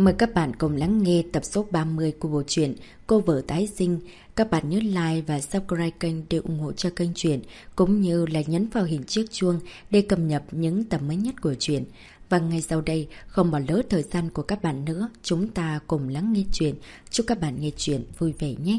Mời các bạn cùng lắng nghe tập số 30 của bộ truyện Cô Vợ Tái Sinh. Các bạn nhớ like và subscribe kênh để ủng hộ cho kênh truyện, cũng như là nhấn vào hình chiếc chuông để cập nhật những tập mới nhất của truyện. Và ngay sau đây, không bỏ lỡ thời gian của các bạn nữa, chúng ta cùng lắng nghe truyện. Chúc các bạn nghe truyện vui vẻ nhé.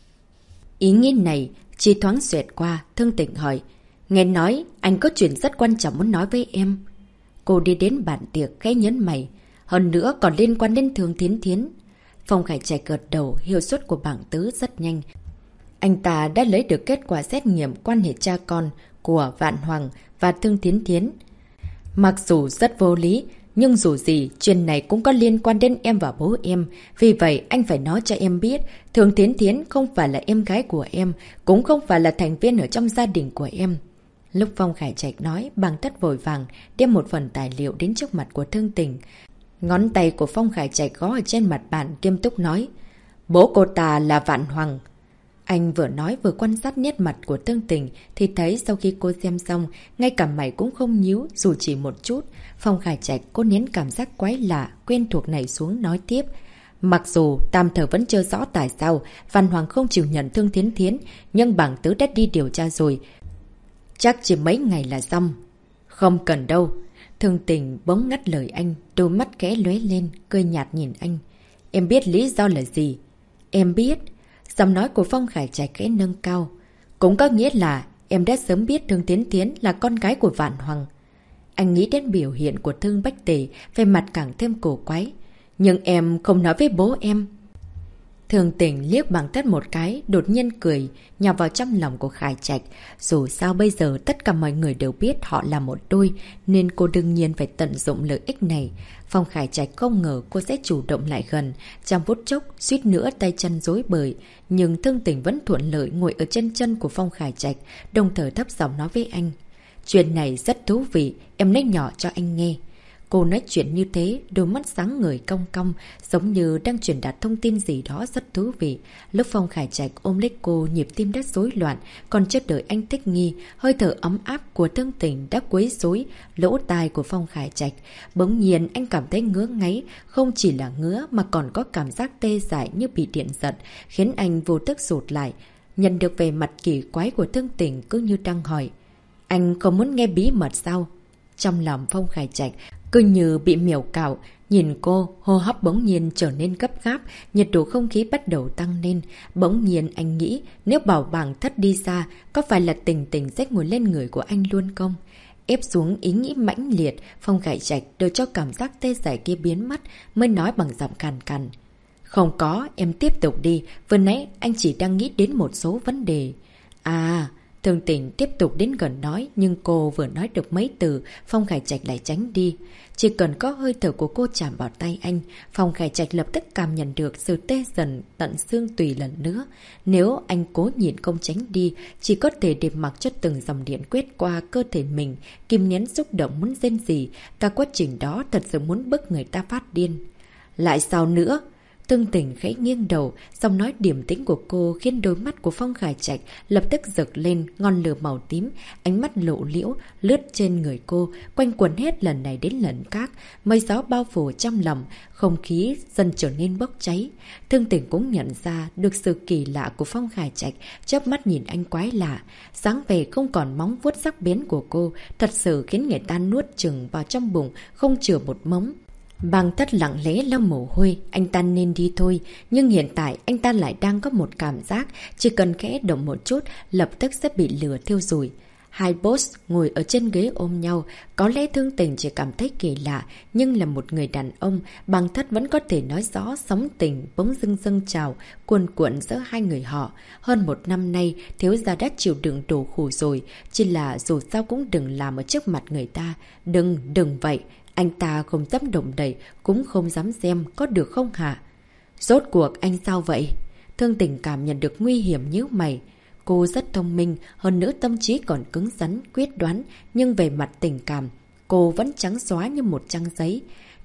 Ý nghĩ này chỉ thoáng xoẹt qua, Thương Tịnh hỏi: nghe nói anh có chuyện rất quan trọng muốn nói với em. Cô đi đến bàn tiệc khẽ nhấn mày. Hơn nữa còn liên quan đến Thương Thiến Thiến. Phong Khải Trạch gật đầu, hiệu suất của bảng tứ rất nhanh. Anh ta đã lấy được kết quả xét nghiệm quan hệ cha con của Vạn Hoàng và Thương Thiến Thiến. Mặc dù rất vô lý, nhưng dù gì, chuyện này cũng có liên quan đến em và bố em. Vì vậy, anh phải nói cho em biết, Thương Thiến Thiến không phải là em gái của em, cũng không phải là thành viên ở trong gia đình của em. Lúc Phong Khải Trạch nói, Bàng Tất vội vàng đem một phần tài liệu đến trước mặt của Thương Tình. Ngón tay của Phong Khải Trạch gõ ở trên mặt bàn, nghiêm túc nói: bố cô ta là Vạn Hoàng. Anh vừa nói vừa quan sát nét mặt của Thương Tình thì thấy sau khi cô xem xong, ngay cả mày cũng không nhíu dù chỉ một chút. Phong Khải Trạch cô nén cảm giác quái lạ, quen thuộc này xuống nói tiếp: mặc dù tạm thời vẫn chưa rõ tại sao Vạn Hoàng không chịu nhận Thương Thiến Thiến, nhưng bảng tứ đã đi điều tra rồi. Chắc chỉ mấy ngày là xong. Không cần đâu. Thương Tình bỗng ngắt lời anh, đôi mắt khẽ lóe lên, cười nhạt nhìn anh. Em biết lý do là gì? Em biết. Giọng nói của Phong Khải Trạch khẽ nâng cao. Cũng có nghĩa là em đã sớm biết Thương Thiến Thiến là con gái của Vạn Hoàng. Anh nghĩ đến biểu hiện của Thương Bách Tề, về mặt càng thêm cổ quái. Nhưng em không nói với bố em. Thương Tình liếc Bàng Tất một cái, đột nhiên cười, nhào vào trong lòng của Khải Trạch. Dù sao bây giờ tất cả mọi người đều biết họ là một đôi, nên cô đương nhiên phải tận dụng lợi ích này. Phong Khải Trạch không ngờ cô sẽ chủ động lại gần, trong phút chốc, suýt nữa tay chân rối bời. Nhưng Thương Tình vẫn thuận lợi ngồi ở trên chân của Phong Khải Trạch, đồng thời thấp giọng nói với anh. Chuyện này rất thú vị, em nói nhỏ cho anh nghe. Cô nói chuyện như thế, đôi mắt sáng ngời cong cong, giống như đang truyền đạt thông tin gì đó rất thú vị. Lúc Phong Khải Trạch ôm lấy cô, nhịp tim đã rối loạn, còn chưa đợi anh thích nghi, hơi thở ấm áp của Thương Tình đã quấy rối lỗ tai của Phong Khải Trạch. Bỗng nhiên anh cảm thấy ngứa ngáy, không chỉ là ngứa mà còn có cảm giác tê dại như bị điện giật, khiến anh vô thức rụt lại. Nhận được về mặt kỳ quái của Thương Tình cứ như đang hỏi: anh không muốn nghe bí mật sao? Trong lòng Phong Khải Trạch cứ như bị miểu cào, nhìn cô, hô hấp bỗng nhiên trở nên gấp gáp, nhiệt độ không khí bắt đầu tăng lên. Bỗng nhiên anh nghĩ, nếu bảo Bàng Thất đi xa, có phải là Tình Tình sẽ ngồi lên người của anh luôn không? Ép xuống ý nghĩ mãnh liệt, Phong Khải Trạch đợi cho cảm giác tê dại kia biến mất, mới nói bằng giọng khàn khàn. Không có, em tiếp tục đi, vừa nãy anh chỉ đang nghĩ đến một số vấn đề. À... Thương Tình tiếp tục đến gần nói, nhưng cô vừa nói được mấy từ, Phong Khải Trạch lại tránh đi. Chỉ cần có hơi thở của cô chạm vào tay anh, Phong Khải Trạch lập tức cảm nhận được sự tê dần tận xương tùy lần nữa. Nếu anh cố nhịn không tránh đi, chỉ có thể để mặc cho từng dòng điện quét qua cơ thể mình, kìm nén xúc động muốn rên rỉ. Cả quá trình đó thật sự muốn bức người ta phát điên. Lại sao nữa? Thương Tình khẽ nghiêng đầu, giọng nói điềm tĩnh của cô khiến đôi mắt của Phong Khải Trạch lập tức rực lên ngọn lửa màu tím, ánh mắt lộ liễu lướt trên người cô, quanh quẩn hết lần này đến lần khác, mây gió bao phủ trong lòng, không khí dần trở nên bốc cháy. Thương Tình cũng nhận ra được sự kỳ lạ của Phong Khải Trạch, chớp mắt nhìn anh quái lạ, dáng vẻ không còn móng vuốt sắc bén của cô, thật sự khiến người ta nuốt chừng vào trong bụng, không chừa một mống. Bàng Tất lặng lẽ lau mồ hôi, anh ta nên đi thôi, nhưng hiện tại anh ta lại đang có một cảm giác, chỉ cần khẽ động một chút, lập tức sẽ bị lửa thiêu rụi. Hai boss ngồi ở trên ghế ôm nhau, có lẽ Thương Tình chỉ cảm thấy kỳ lạ, nhưng là một người đàn ông, Bàng Tất vẫn có thể nói rõ sóng tình bỗng dưng dâng trào, cuồn cuộn giữa hai người họ. Hơn một năm nay, thiếu gia đã chịu đựng đủ khổ rồi, chỉ là dù sao cũng đừng làm ở trước mặt người ta, đừng vậy. Anh ta không dám động đậy, cũng không dám xem, có được không hả? Rốt cuộc anh sao vậy? Thương Tình cảm nhận được nguy hiểm nhíu mày. Cô rất thông minh, hơn nữa tâm trí còn cứng rắn, quyết đoán, nhưng về mặt tình cảm, cô vẫn trắng xóa như một trang giấy.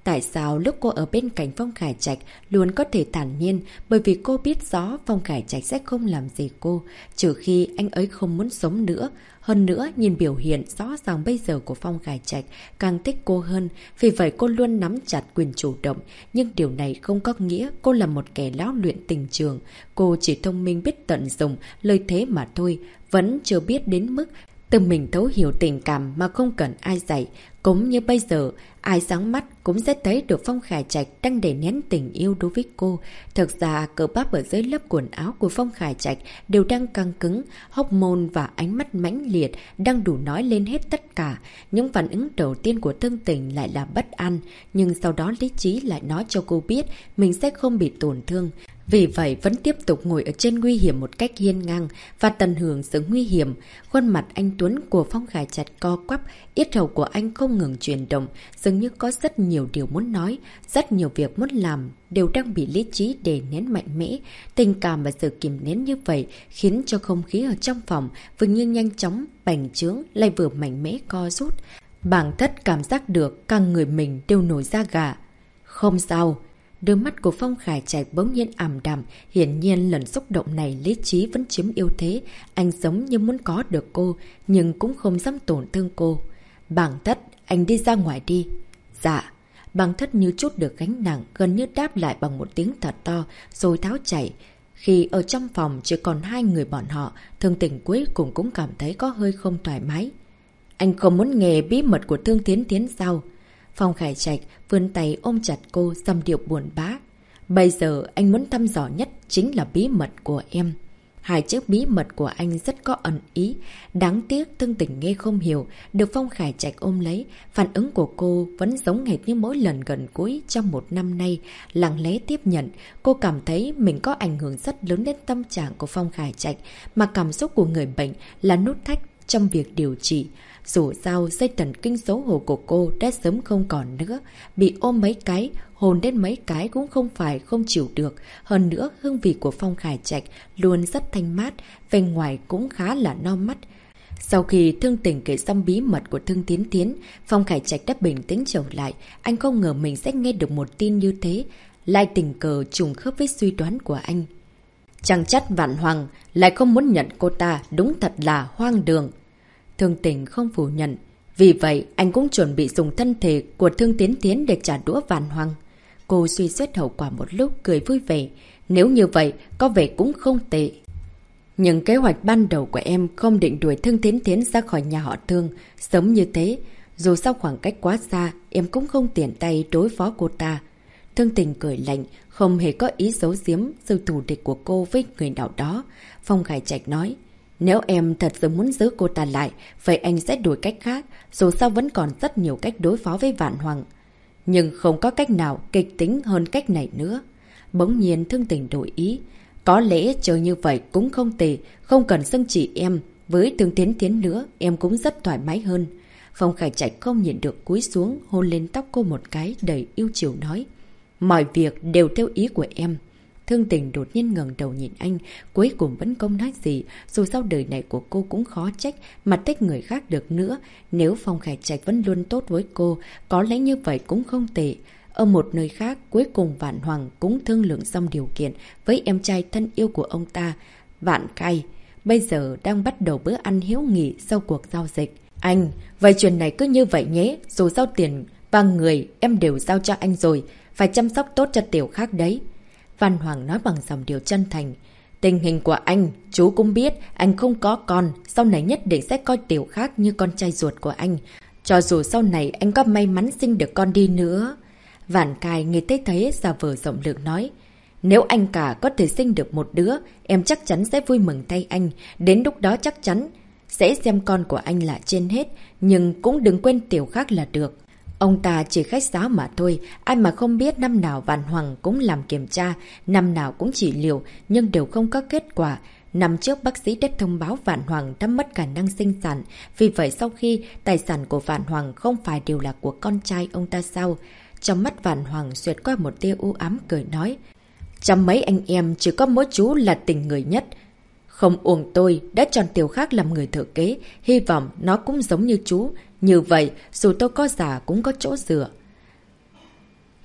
Tại sao lúc cô ở bên cạnh Phong Khải Trạch luôn có thể thản nhiên, bởi vì cô biết rõ Phong Khải Trạch sẽ không làm gì cô, trừ khi anh ấy không muốn sống nữa. Hơn nữa, nhìn biểu hiện rõ ràng bây giờ của Phong Khải Trạch càng thích cô hơn, vì vậy cô luôn nắm chặt quyền chủ động. Nhưng điều này không có nghĩa cô là một kẻ lão luyện tình trường. Cô chỉ thông minh biết tận dụng lợi thế mà thôi, vẫn chưa biết đến mức tự mình thấu hiểu tình cảm mà không cần ai dạy. Cũng như bây giờ, ai sáng mắt cũng sẽ thấy được Phong Khải Trạch đang đè nén tình yêu đối với cô. Thực ra, cơ bắp ở dưới lớp quần áo của Phong Khải Trạch đều đang căng cứng, hóc môn và ánh mắt mãnh liệt đang đủ nói lên hết tất cả. Những phản ứng đầu tiên của Thương Tình lại là bất an, nhưng sau đó lý trí lại nói cho cô biết mình sẽ không bị tổn thương. Vì vậy vẫn tiếp tục ngồi ở trên nguy hiểm một cách hiên ngang và tận hưởng sự nguy hiểm. Khuôn mặt anh Tuấn của Phong Khải Trạch co quắp, yết hầu của anh không ngừng chuyển động, dường như có rất nhiều điều muốn nói, rất nhiều việc muốn làm đều đang bị lý trí đè nén mạnh mẽ. Tình cảm và sự kìm nén như vậy khiến cho không khí ở trong phòng vừa như nhanh chóng bành trướng lại vừa mạnh mẽ co rút. Bàng Thất cảm giác được cả người mình đều nổi da gà. Không sao. Đôi mắt của Phong Khải Trạch bỗng nhiên ảm đạm, hiển nhiên lần xúc động này lý trí vẫn chiếm ưu thế. Anh giống như muốn có được cô, nhưng cũng không dám tổn thương cô. Bàng Thất, anh đi ra ngoài đi. Dạ. Bàng Thất như chút được gánh nặng, gần như đáp lại bằng một tiếng thật to, rồi tháo chạy. Khi ở trong phòng chỉ còn hai người bọn họ, Thương Tình cuối cùng cũng cảm thấy có hơi không thoải mái. Anh không muốn nghe bí mật của Thương Thiến Thiến sao? Phong Khải Trạch vươn tay ôm chặt cô, dâm điệu buồn bã. Bây giờ anh muốn thăm dò nhất chính là bí mật của em. Hai chữ bí mật của anh rất có ẩn ý. Đáng tiếc Thương Tình nghe không hiểu, được Phong Khải Trạch ôm lấy. Phản ứng của cô vẫn giống hệt như mỗi lần gần gũi trong một năm nay. Lặng lẽ tiếp nhận, cô cảm thấy mình có ảnh hưởng rất lớn đến tâm trạng của Phong Khải Trạch. Mà cảm xúc của người bệnh là nút thắt trong việc điều trị. Dù sao, dây thần kinh xấu hổ của cô đã sớm không còn nữa. Bị ôm mấy cái, hôn đến mấy cái cũng không phải không chịu được. Hơn nữa, hương vị của Phong Khải Trạch luôn rất thanh mát, vẻ ngoài cũng khá là no mắt. Sau khi Thương Tình kể xong bí mật của Thương Tiến Tiến, Phong Khải Trạch đã bình tĩnh trở lại. Anh không ngờ mình sẽ nghe được một tin như thế, lại tình cờ trùng khớp với suy đoán của anh. Chẳng trách Vạn Hoàng lại không muốn nhận cô ta, đúng thật là hoang đường. Thương Tình không phủ nhận. Vì vậy, anh cũng chuẩn bị dùng thân thể của Thương Tiến Tiến để trả đũa Vạn Hoàng. Cô suy xét hậu quả một lúc, cười vui vẻ. Nếu như vậy, có vẻ cũng không tệ. Nhưng kế hoạch ban đầu của em không định đuổi Thương Tiến Tiến ra khỏi nhà họ Thương. Sớm như thế, dù sao khoảng cách quá xa, em cũng không tiện tay đối phó cô ta. Thương Tình cười lạnh, không hề có ý giấu giếm sự thù địch của cô với người nào đó. Phong Khải Trạch nói. Nếu em thật sự muốn giữ cô ta lại, vậy anh sẽ đổi cách khác, dù sao vẫn còn rất nhiều cách đối phó với Vạn Hoàng. Nhưng không có cách nào kịch tính hơn cách này nữa. Bỗng nhiên Thương Tình đổi ý. Có lẽ chơi như vậy cũng không tệ, không cần xưng chỉ em. Với Thương Tiến Tiến nữa, em cũng rất thoải mái hơn. Phong Khải Trạch không nhìn được cúi xuống, hôn lên tóc cô một cái đầy yêu chiều nói. Mọi việc đều theo ý của em. Thương Tình đột nhiên ngẩng đầu nhìn anh, cuối cùng vẫn không nói gì, dù sao đời này của cô cũng khó trách, mà thích người khác được nữa. Nếu Phong Khải Trạch vẫn luôn tốt với cô, có lẽ như vậy cũng không tệ. Ở một nơi khác, cuối cùng Vạn Hoàng cũng thương lượng xong điều kiện với em trai thân yêu của ông ta, Vạn Khai. Bây giờ đang bắt đầu bữa ăn hiếu nghị sau cuộc giao dịch. Anh, vậy chuyện này cứ như vậy nhé, dù sao tiền và người em đều giao cho anh rồi, phải chăm sóc tốt cho Tiểu Khác đấy. Văn Hoàng nói bằng giọng điệu chân thành. Tình hình của anh, chú cũng biết, anh không có con, sau này nhất định sẽ coi Tiểu Khác như con trai ruột của anh. Cho dù sau này anh có may mắn sinh được con đi nữa. Vạn Cai nghe thấy thế giả vờ rộng lượng nói. Nếu anh cả có thể sinh được một đứa, em chắc chắn sẽ vui mừng thay anh. Đến lúc đó chắc chắn sẽ xem con của anh là trên hết, nhưng cũng đừng quên Tiểu Khác là được. Ông ta chỉ khách sáo mà thôi, ai mà không biết năm nào Vạn Hoàng cũng làm kiểm tra, năm nào cũng trị liệu, nhưng đều không có kết quả. Năm trước bác sĩ đã thông báo Vạn Hoàng đã mất khả năng sinh sản, vì vậy sau khi tài sản của Vạn Hoàng không phải đều là của con trai ông ta sao? Trong mắt Vạn Hoàng xuyệt qua một tia u ám cười nói. Trong mấy anh em chỉ có mỗi chú là tình người nhất. Không uổng tôi đã chọn Tiểu Khác làm người thừa kế, hy vọng nó cũng giống như chú. Như vậy, dù tôi có già cũng có chỗ dựa.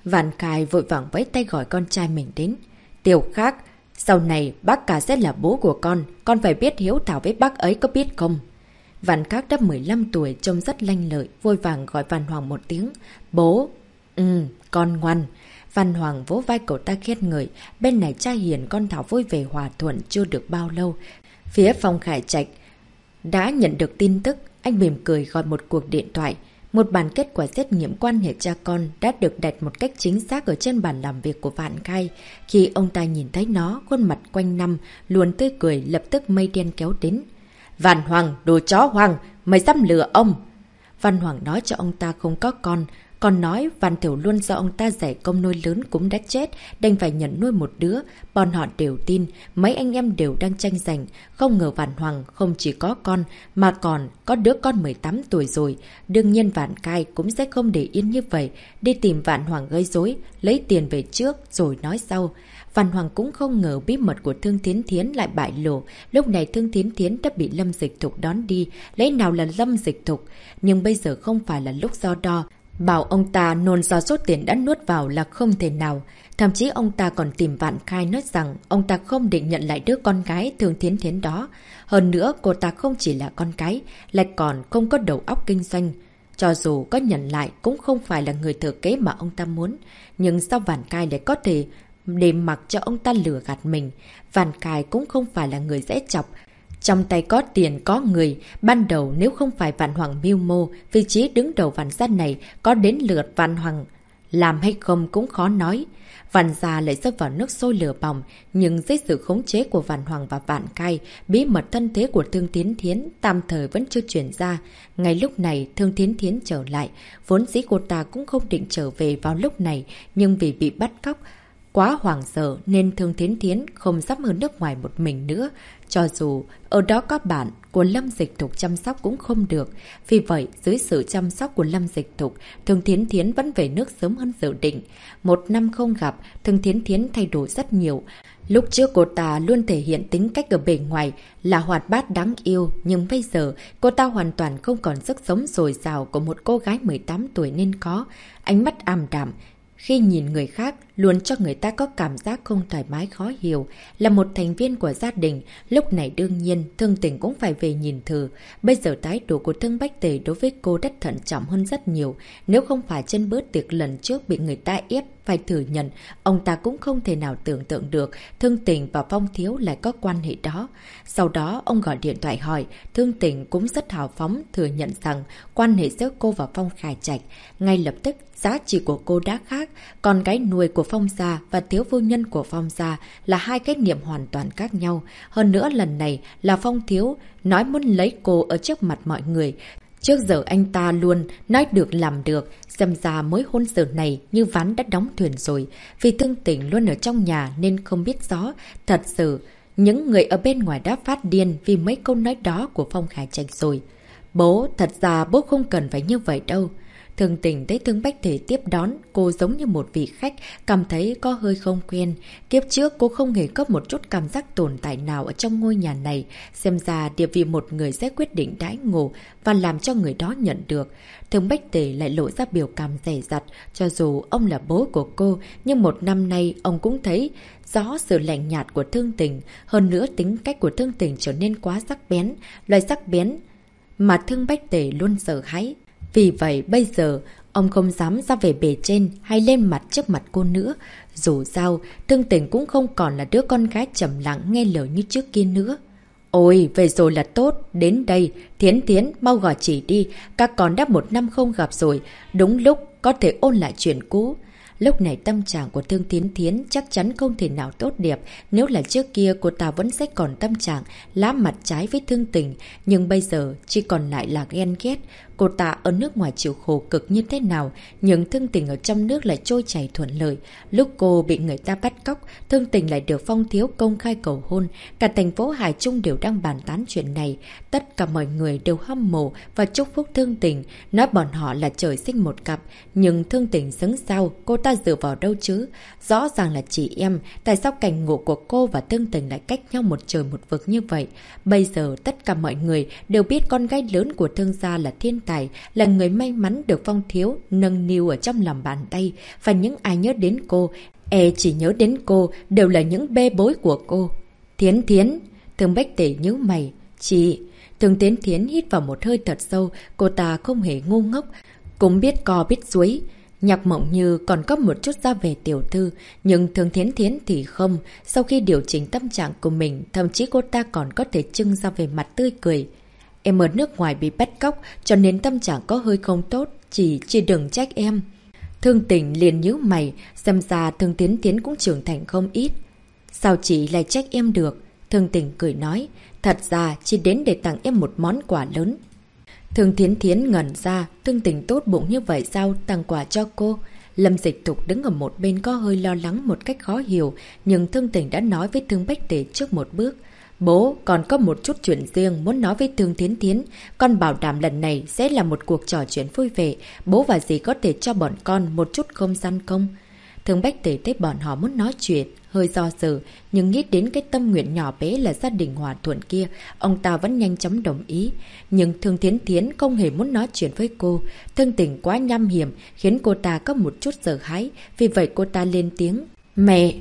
Vạn Khai vội vàng vẫy tay gọi con trai mình đến. Tiểu Khác, sau này bác cả sẽ là bố của con phải biết hiếu thảo với bác ấy có biết không? Vạn Khác đã 15 tuổi, trông rất lanh lợi, vội vàng gọi Văn Hoàng một tiếng. Bố! Con ngoan. Văn Hoàng vỗ vai cậu ta khét ngợi. Bên này cha hiền con Thảo vui vẻ hòa thuận chưa được bao lâu. Phía Phong Khải Trạch đã nhận được tin tức, anh mỉm cười gọi một cuộc điện thoại. Một bản kết quả xét nghiệm quan hệ cha con đã được đặt một cách chính xác ở trên bàn làm việc của Vạn Khai. Khi ông ta nhìn thấy nó, khuôn mặt quanh năm, luôn tươi cười, lập tức mây đen kéo đến. Văn Hoàng, đồ chó hoang, mày dám lừa ông! Văn Hoàng nói cho ông ta không có con, còn nói Văn Thiểu Luân do ông ta giải công nuôi lớn cũng đã chết, đành phải nhận nuôi một đứa. Bọn họ đều tin, mấy anh em đều đang tranh giành. Không ngờ Vạn Hoàng không chỉ có con, mà còn có đứa con 18 tuổi rồi. Đương nhiên Vạn Khai cũng sẽ không để yên như vậy, đi tìm Vạn Hoàng gây rối, lấy tiền về trước rồi nói sau. Văn Hoàng cũng không ngờ bí mật của Thương Thiến Thiến lại bại lộ. Lúc này Thương Thiến Thiến đã bị Lâm Dịch Thục đón đi. Lấy nào là Lâm Dịch Thục? Nhưng bây giờ không phải là lúc so đo. Bảo ông ta nôn ra số tiền đã nuốt vào là không thể nào. Thậm chí ông ta còn tìm Vạn Khai nói rằng ông ta không định nhận lại đứa con gái Thương Thiến Thiến đó. Hơn nữa cô ta không chỉ là con cái, lại còn không có đầu óc kinh doanh. Cho dù có nhận lại cũng không phải là người thừa kế mà ông ta muốn. Nhưng sao Vạn Khai lại có thể để mặc cho ông ta lừa gạt mình? Vạn Khai cũng không phải là người dễ chọc. Trong tay có tiền có người, ban đầu nếu không phải Vạn Hoàng mưu mô, vị trí đứng đầu Vạn gia này có đến lượt Vạn Hoàng làm hay không cũng khó nói. Vạn gia lại rơi vào nước sôi lửa bỏng, nhưng dưới sự khống chế của Vạn Hoàng và Vạn Khai, bí mật thân thế của Thương Thiến Thiến tạm thời vẫn chưa chuyển ra. Ngay lúc này, Thương Thiến Thiến trở lại, vốn dĩ cô ta cũng không định trở về vào lúc này, nhưng vì bị bắt cóc quá hoảng sợ nên Thương Thiến Thiến không dám ở nước ngoài một mình nữa. Cho dù ở đó có bạn của Lâm Dịch Thục chăm sóc cũng không được. Vì vậy, dưới sự chăm sóc của Lâm Dịch Thục, Thương Thiến Thiến vẫn về nước sớm hơn dự định. 1 năm không gặp, Thương Thiến Thiến thay đổi rất nhiều. Lúc trước cô ta luôn thể hiện tính cách ở bề ngoài là hoạt bát đáng yêu, nhưng bây giờ cô ta hoàn toàn không còn sức sống dồi dào của một cô gái 18 tuổi nên có. Ánh mắt ảm đạm, khi nhìn người khác, luôn cho người ta có cảm giác không thoải mái khó hiểu. Là một thành viên của gia đình, lúc này đương nhiên Thương Tình cũng phải về nhìn thử. Bây giờ thái độ của Thương Bách Tề đối với cô rất thận trọng hơn rất nhiều. Nếu không phải trên bữa tiệc lần trước bị người ta ép phải thừa nhận, ông ta cũng không thể nào tưởng tượng được Thương Tình và Phong Thiếu lại có quan hệ đó. Sau đó ông gọi điện thoại hỏi, Thương Tình cũng rất hào phóng thừa nhận rằng quan hệ giữa cô và Phong Khải Trạch. Ngay lập tức giá trị của cô đã khác, còn cái nuôi của Phong gia và thiếu phu nhân của Phong gia là hai cái niệm hoàn toàn khác nhau. Hơn nữa lần này là Phong Thiếu nói muốn lấy cô ở trước mặt mọi người. Trước giờ anh ta luôn nói được làm được, xem ra mối hôn sự này như ván đã đóng thuyền rồi. Vì Thương Tình luôn ở trong nhà nên không biết rõ. Thật sự, những người ở bên ngoài đã phát điên vì mấy câu nói đó của Phong Khải Trạch rồi. Bố, thật ra bố không cần phải như vậy đâu. Thương Tình thấy Thương Bách Thể tiếp đón cô giống như một vị khách, cảm thấy có hơi không quen. Kiếp trước cô không hề có một chút cảm giác tồn tại nào ở trong ngôi nhà này. Xem ra địa vị một người sẽ quyết định đãi ngộ và làm cho người đó nhận được. Thương Bách Thể lại lộ ra biểu cảm dè dặt. Cho dù ông là bố của cô, nhưng 1 năm nay ông cũng thấy rõ sự lạnh nhạt của Thương Tình. Hơn nữa tính cách của Thương Tình trở nên quá sắc bén, loại sắc bén mà Thương Bách Tề luôn sợ hãi. Vì vậy bây giờ ông không dám ra về bề trên hay lên mặt trước mặt cô nữa. Dù sao, Thương Tình cũng không còn là đứa con gái trầm lặng nghe lời như trước kia nữa. Ôi, về rồi là tốt, đến đây, Thiến Thiến, mau gọi chị đi, các con đã 1 năm không gặp rồi, đúng lúc có thể ôn lại chuyện cũ. Lúc này tâm trạng của Thương Thiến Thiến chắc chắn không thể nào tốt đẹp. Nếu là trước kia cô ta vẫn sẽ còn tâm trạng lá mặt trái với Thương Tình, nhưng bây giờ chỉ còn lại là ghen ghét. Cô ta ở nước ngoài chịu khổ cực như thế nào, nhưng Thương Tình ở trong nước lại trôi chảy thuận lợi. Lúc cô bị người ta bắt cóc, Thương Tình lại được Phong Thiếu công khai cầu hôn. Cả thành phố Hải Trung đều đang bàn tán chuyện này. Tất cả mọi người đều hâm mộ và chúc phúc Thương Tình, nói bọn họ là trời sinh một cặp. Nhưng Thương Tình xứng sao, cô ta dựa vào đâu chứ? Rõ ràng là chị em, tại sao cảnh ngộ của cô và Thương Tình lại cách nhau một trời một vực như vậy? Bây giờ tất cả mọi người đều biết con gái lớn của Thương gia là thiên tài. tài, là người may mắn được Phong thiếu nâng niu ở trong lòng bàn tay. Và những ai nhớ đến cô, chỉ nhớ đến cô, đều là những bê bối của cô. Thiến Thiến, Thương Bách Tể nhíu mày. Chị... Thương Thiến Thiến hít vào một hơi thật sâu, cô ta không hề ngu ngốc, cũng biết co biết duối. Nhạc Mộng Như còn có một chút ra về tiểu thư, nhưng Thương Thiến Thiến thì không. Sau khi điều chỉnh tâm trạng của mình, thậm chí cô ta còn có thể trưng ra về mặt tươi cười. Em ở nước ngoài bị bắt cóc, cho nên tâm trạng có hơi không tốt, chị đừng trách em. Thương Tình liền nhíu mày, xem ra Thương Thiến Thiến cũng trưởng thành không ít. Sao chị lại trách em được? Thương Tình cười nói, thật ra chị đến để tặng em một món quà lớn. Thương Thiến Thiến ngẩn ra, Thương Tình tốt bụng như vậy sao tặng quà cho cô? Lâm Dịch Thục đứng ở một bên có hơi lo lắng một cách khó hiểu, nhưng Thương Tình đã nói với Thương Bách Tể trước một bước. Bố còn có một chút chuyện riêng muốn nói với Thương Thiến Thiến, con bảo đảm lần này sẽ là một cuộc trò chuyện vui vẻ, bố và dì có thể cho bọn con một chút không gian không? Thương Bách Tể thấy bọn họ muốn nói chuyện, hơi do dự, nhưng nghĩ đến cái tâm nguyện nhỏ bé là gia đình hòa thuận kia, ông ta vẫn nhanh chóng đồng ý. Nhưng Thương Thiến Thiến không hề muốn nói chuyện với cô, Thương Tình quá nham hiểm, khiến cô ta có một chút sợ hãi, vì vậy cô ta lên tiếng. Mẹ!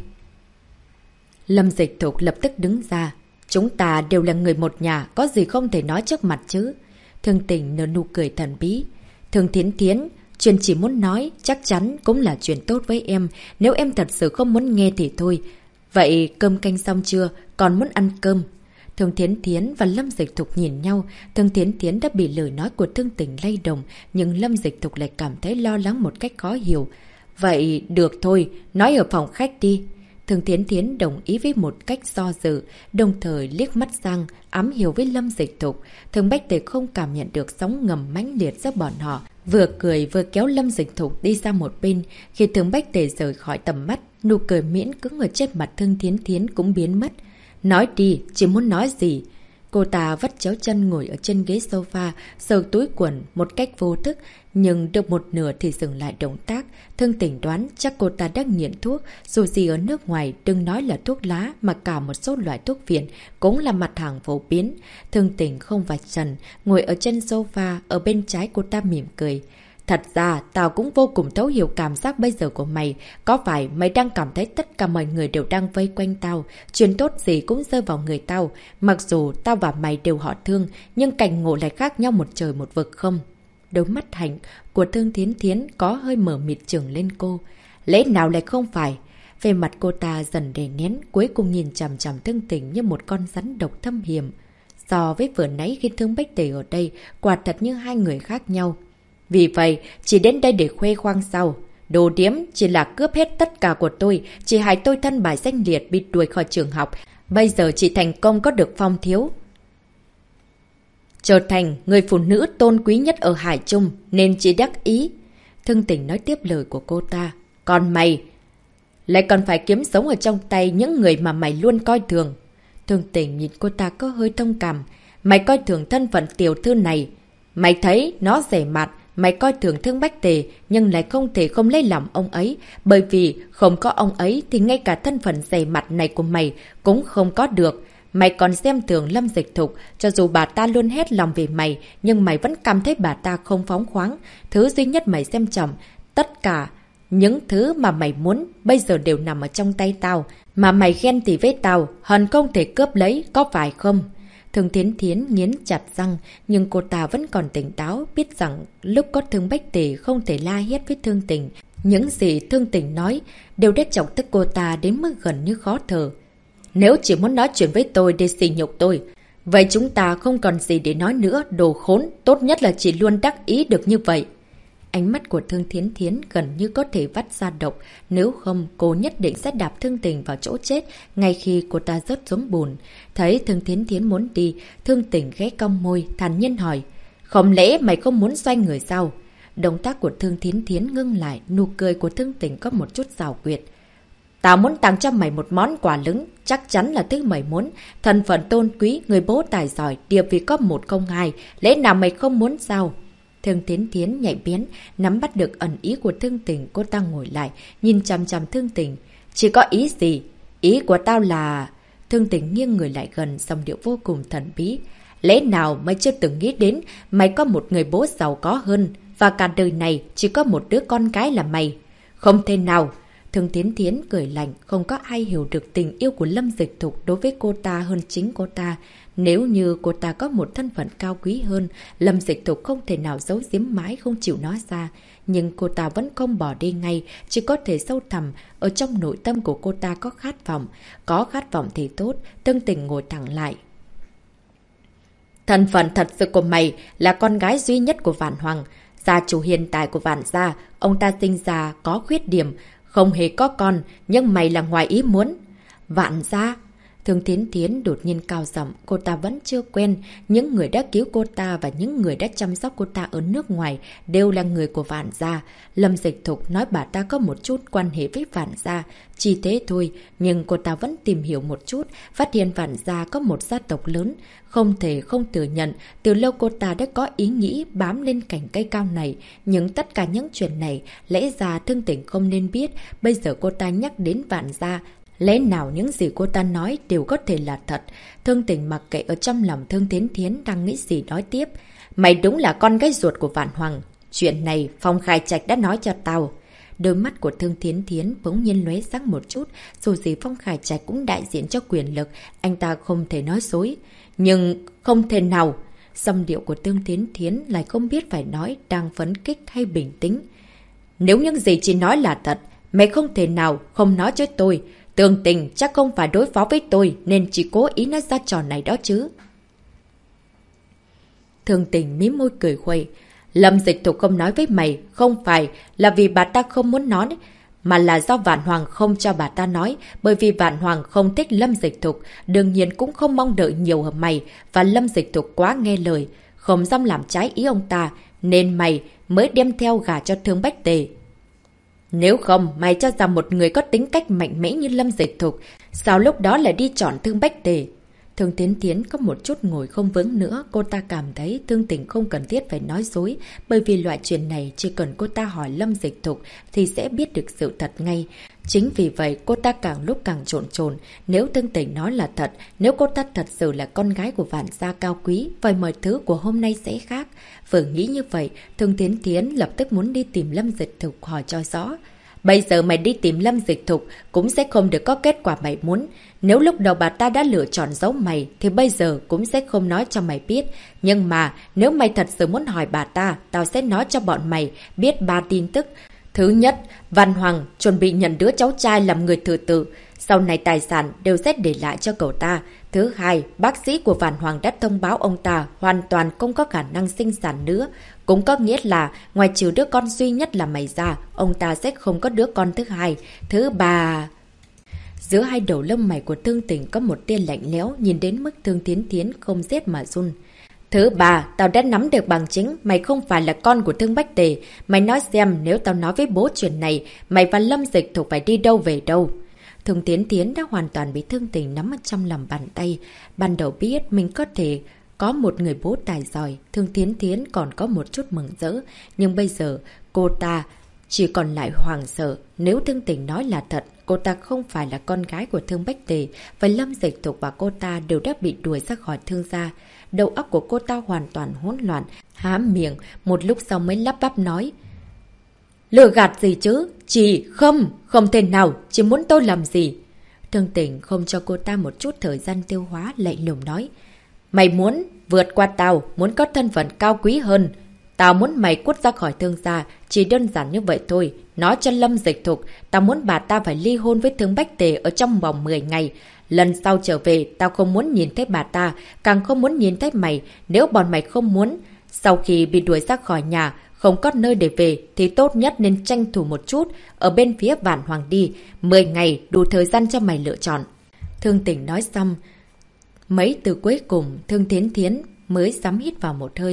Lâm Dịch Thục lập tức đứng ra. Chúng ta đều là người một nhà, có gì không thể nói trước mặt chứ? Thương Tình nở nụ cười thần bí. Thương Thiến Thiến, chuyện chỉ muốn nói, chắc chắn cũng là chuyện tốt với em. Nếu em thật sự không muốn nghe thì thôi. Vậy cơm canh xong chưa? Còn muốn ăn cơm? Thương Thiến Thiến và Lâm Dịch Thục nhìn nhau. Thương Thiến Thiến đã bị lời nói của Thương Tình lay động, nhưng Lâm Dịch Thục lại cảm thấy lo lắng một cách khó hiểu. Vậy được thôi, nói ở phòng khách đi. Thương Thiến Thiến đồng ý với một cách do dự, đồng thời liếc mắt sang, ám hiểu với Lâm Dịch Thục. Thương Bách Tề không cảm nhận được sóng ngầm mãnh liệt giữa bọn họ, vừa cười vừa kéo Lâm Dịch Thục đi ra một bên. Khi Thương Bách Tề rời khỏi tầm mắt, nụ cười miễn cứng ở trên mặt Thương Thiến Thiến cũng biến mất. Nói đi, chỉ muốn nói gì? Cô ta vắt chéo chân ngồi ở trên ghế sofa, sờ túi quần một cách vô thức, nhưng được một nửa thì dừng lại động tác. Thương Tình đoán chắc cô ta đang nghiện thuốc, dù gì ở nước ngoài đừng nói là thuốc lá mà cả một số loại thuốc viện cũng là mặt hàng phổ biến. Thương Tình không vạch trần, ngồi ở trên sofa, ở bên trái cô ta mỉm cười. Thật ra, tao cũng vô cùng thấu hiểu cảm giác bây giờ của mày. Có phải mày đang cảm thấy tất cả mọi người đều đang vây quanh tao, chuyện tốt gì cũng rơi vào người tao. Mặc dù tao và mày đều họ Thương, nhưng cảnh ngộ lại khác nhau một trời một vực không? Đôi mắt hạnh của Thương Thiến Thiến có hơi mở mịt trừng lên cô. Lẽ nào lại không phải? Về mặt cô ta dần đè nén, cuối cùng nhìn chằm chằm Thương Tình như một con rắn độc thâm hiểm. So với vừa nãy khi Thương Bách Tề ở đây, quả thật như hai người khác nhau. Vì vậy, chỉ đến đây để khoe khoang sau. Đồ điếm chỉ là cướp hết tất cả của tôi, chỉ hại tôi thân bại danh liệt bị đuổi khỏi trường học. Bây giờ chị thành công có được Phong thiếu trở thành người phụ nữ tôn quý nhất ở Hải Trung, nên chị đắc ý. Thương Tình nói tiếp lời của cô ta. Còn mày, lại còn phải kiếm sống ở trong tay những người mà mày luôn coi thường. Thương Tình nhìn cô ta có hơi thông cảm. Mày coi thường thân phận tiểu thư này. Mày thấy nó rẻ mạt. Mày coi thường Thương Bách Tề, nhưng lại không thể không lấy lòng ông ấy. Bởi vì không có ông ấy thì ngay cả thân phận rẻ mặt này của mày cũng không có được. Mày còn xem thường Lâm Dịch Thục, cho dù bà ta luôn hết lòng về mày, nhưng mày vẫn cảm thấy bà ta không phóng khoáng. Thứ duy nhất mày xem trọng, tất cả những thứ mà mày muốn bây giờ đều nằm ở trong tay tao. Mà mày ghen tị với tao, hận không thể cướp lấy, có phải không? Thương Thiến Thiến nghiến chặt răng, nhưng cô ta vẫn còn tỉnh táo, biết rằng lúc có Thương Bách Tề không thể la hét với Thương Tình. Những gì Thương Tình nói đều đã chọc tức cô ta đến mức gần như khó thở. Nếu chỉ muốn nói chuyện với tôi để sỉ nhục tôi, vậy chúng ta không còn gì để nói nữa, đồ khốn, tốt nhất là chỉ luôn đắc ý được như vậy. Ánh mắt của Thương Thiến Thiến gần như có thể vắt ra độc, nếu không cô nhất định sẽ đạp Thương Tình vào chỗ chết ngay khi cô ta rớt xuống bùn. Thấy Thương Thiến Thiến muốn đi, Thương Tình ghé cong môi, thản nhiên hỏi, không lẽ mày không muốn xoay người sao? Động tác của Thương Thiến Thiến ngưng lại, nụ cười của Thương Tình có một chút xảo quyệt. Tao muốn tặng cho mày một món quà lớn, chắc chắn là thứ mày muốn. Thân phận tôn quý, người bố tài giỏi, địa vị cấp 102, lẽ nào mày không muốn sao? Thương Thiến Thiến nhạy bén, nắm bắt được ẩn ý của Thương Tình, cô ta ngồi lại, nhìn chằm chằm Thương Tình. Chỉ có ý gì? Ý của tao là... Thương Tình nghiêng người lại gần, giọng điệu vô cùng thần bí. Lẽ nào mày chưa từng nghĩ đến mày có một người bố giàu có hơn và cả đời này chỉ có một đứa con gái là mày? Không thể nào! Thương Thiến Thiến cười lạnh, không có ai hiểu được tình yêu của Lâm Dịch Thục đối với cô ta hơn chính cô ta. Nếu như cô ta có một thân phận cao quý hơn, Lâm Dịch Thục không thể nào giấu giếm mãi không chịu nói ra. Nhưng cô ta vẫn không bỏ đi ngay, chỉ có thể sâu thẳm, ở trong nội tâm của cô ta có khát vọng. Có khát vọng thì tốt, Tương Tình ngồi thẳng lại. Thân phận thật sự của mày là con gái duy nhất của Vạn Hoàng. Gia chủ hiện tại của Vạn gia, ông ta sinh ra có khuyết điểm, không hề có con, nhưng mày là ngoài ý muốn. Vạn gia? Thương Thiến Thiến đột nhiên cao giọng, cô ta vẫn chưa quen. Những người đã cứu cô ta và những người đã chăm sóc cô ta ở nước ngoài đều là người của Vạn gia. Lâm Dịch Thục nói bà ta có một chút quan hệ với Vạn gia, chỉ thế thôi, nhưng cô ta vẫn tìm hiểu một chút, phát hiện Vạn gia có một gia tộc lớn. Không thể không thừa nhận, từ lâu cô ta đã có ý nghĩ bám lên cành cây cao này. Nhưng tất cả những chuyện này, lẽ ra Thương Tình không nên biết. Bây giờ cô ta nhắc đến Vạn gia, lẽ nào những gì cô ta nói đều có thể là thật? Thương Tình mặc kệ ở trong lòng Thương Thiến Thiến đang nghĩ gì nói tiếp. Mày đúng là con gái ruột của Vạn Hoàng. Chuyện này Phong Khai Trạch đã nói cho tao. Đôi mắt của Thương Thiến Thiến bỗng nhiên lóe sáng một chút. Dù gì Phong Khai Trạch cũng đại diện cho quyền lực, anh ta không thể nói dối. Nhưng không thể nào. Dòng điệu của Thương Thiến Thiến lại không biết phải nói đang phấn kích hay bình tĩnh. Nếu những gì chị nói là thật, mày không thể nào không nói cho tôi. Tương Tình chắc không phải đối phó với tôi nên chỉ cố ý nói ra trò này đó chứ. Thương Tình mím môi cười khuây. Lâm Dịch Thục không nói với mày không phải là vì bà ta không muốn nói, mà là do Vạn Hoàng không cho bà ta nói, bởi vì Vạn Hoàng không thích Lâm Dịch Thục, đương nhiên cũng không mong đợi nhiều ở mày, và Lâm Dịch Thục quá nghe lời, không dám làm trái ý ông ta, nên mày mới đem theo gả cho Thương Bách Tề. Nếu không, mày cho rằng một người có tính cách mạnh mẽ như Lâm Dịch Thục, sao lúc đó lại đi chọn Thương Bách Tề? Thương Thiến Thiến có một chút ngồi không vững nữa, cô ta cảm thấy Thương Tình không cần thiết phải nói dối, bởi vì loại chuyện này chỉ cần cô ta hỏi Lâm Dịch Thục thì sẽ biết được sự thật ngay. Chính vì vậy cô ta càng lúc càng trộn trồn, nếu Thương Tình nói là thật, nếu cô ta thật sự là con gái của Vạn gia cao quý, vậy mọi thứ của hôm nay sẽ khác. Vừa nghĩ như vậy, Thương Thiến Thiến lập tức muốn đi tìm Lâm Dịch Thục hỏi cho rõ. Bây giờ mày đi tìm Lâm Dịch Thục cũng sẽ không được có kết quả mày muốn. Nếu lúc đầu bà ta đã lựa chọn giấu mày thì bây giờ cũng sẽ không nói cho mày biết. Nhưng mà nếu mày thật sự muốn hỏi bà ta, tao sẽ nói cho bọn mày biết 3 tin tức. Thứ nhất, Văn Hoàng chuẩn bị nhận đứa cháu trai làm người thừa tự. Sau này tài sản đều sẽ để lại cho cậu ta. Thứ hai, bác sĩ của Vạn Hoàng đã thông báo ông ta hoàn toàn không có khả năng sinh sản nữa. Cũng có nghĩa là ngoài trừ đứa con duy nhất là mày ra, ông ta sẽ không có đứa con thứ hai. Thứ ba... Giữa hai đầu lông mày của Thương Tình có một tia lạnh lẽo, nhìn đến mức Thương Thiến Thiến không rét mà run. Thứ ba, tao đã nắm được bằng chứng, mày không phải là con của Thương Bách Tề. Mày nói xem, nếu tao nói với bố chuyện này, mày và Lâm Dịch Thục phải đi đâu về đâu? Thương Thiến Thiến đã hoàn toàn bị Thương Tình nắm ở trong lòng bàn tay. Ban đầu biết mình có thể có một người bố tài giỏi, Thương Thiến Thiến còn có một chút mừng rỡ. Nhưng bây giờ, cô ta chỉ còn lại hoảng sợ. Nếu Thương Tình nói là thật, cô ta không phải là con gái của Thương Bách Tề, và Lâm Dịch Thục và cô ta đều đã bị đuổi ra khỏi Thương gia. Đầu óc của cô ta hoàn toàn hỗn loạn, há miệng, một lúc sau mới lắp bắp nói. Lừa gạt gì chứ? Chị, không thể nào, chị muốn tôi làm gì? Thương Tình không cho cô ta một chút thời gian tiêu hóa, lạnh lùng nói. Mày muốn vượt qua tao, muốn có thân phận cao quý hơn. Tao muốn mày cút ra khỏi Thương gia, chỉ đơn giản như vậy thôi. Nói cho Lâm Dịch Thục, tao muốn bà ta phải ly hôn với Thương Bách Tề ở trong vòng 10 ngày. Lần sau trở về, tao không muốn nhìn thấy bà ta, càng không muốn nhìn thấy mày. Nếu bọn mày không muốn, sau khi bị đuổi ra khỏi nhà, không có nơi để về, thì tốt nhất nên tranh thủ một chút, ở bên phía Vạn Hoàng đi. 10 ngày đủ thời gian cho mày lựa chọn. Thương Tình nói xong mấy từ cuối cùng, Thương Thiến Thiến mới dám hít vào một hơi,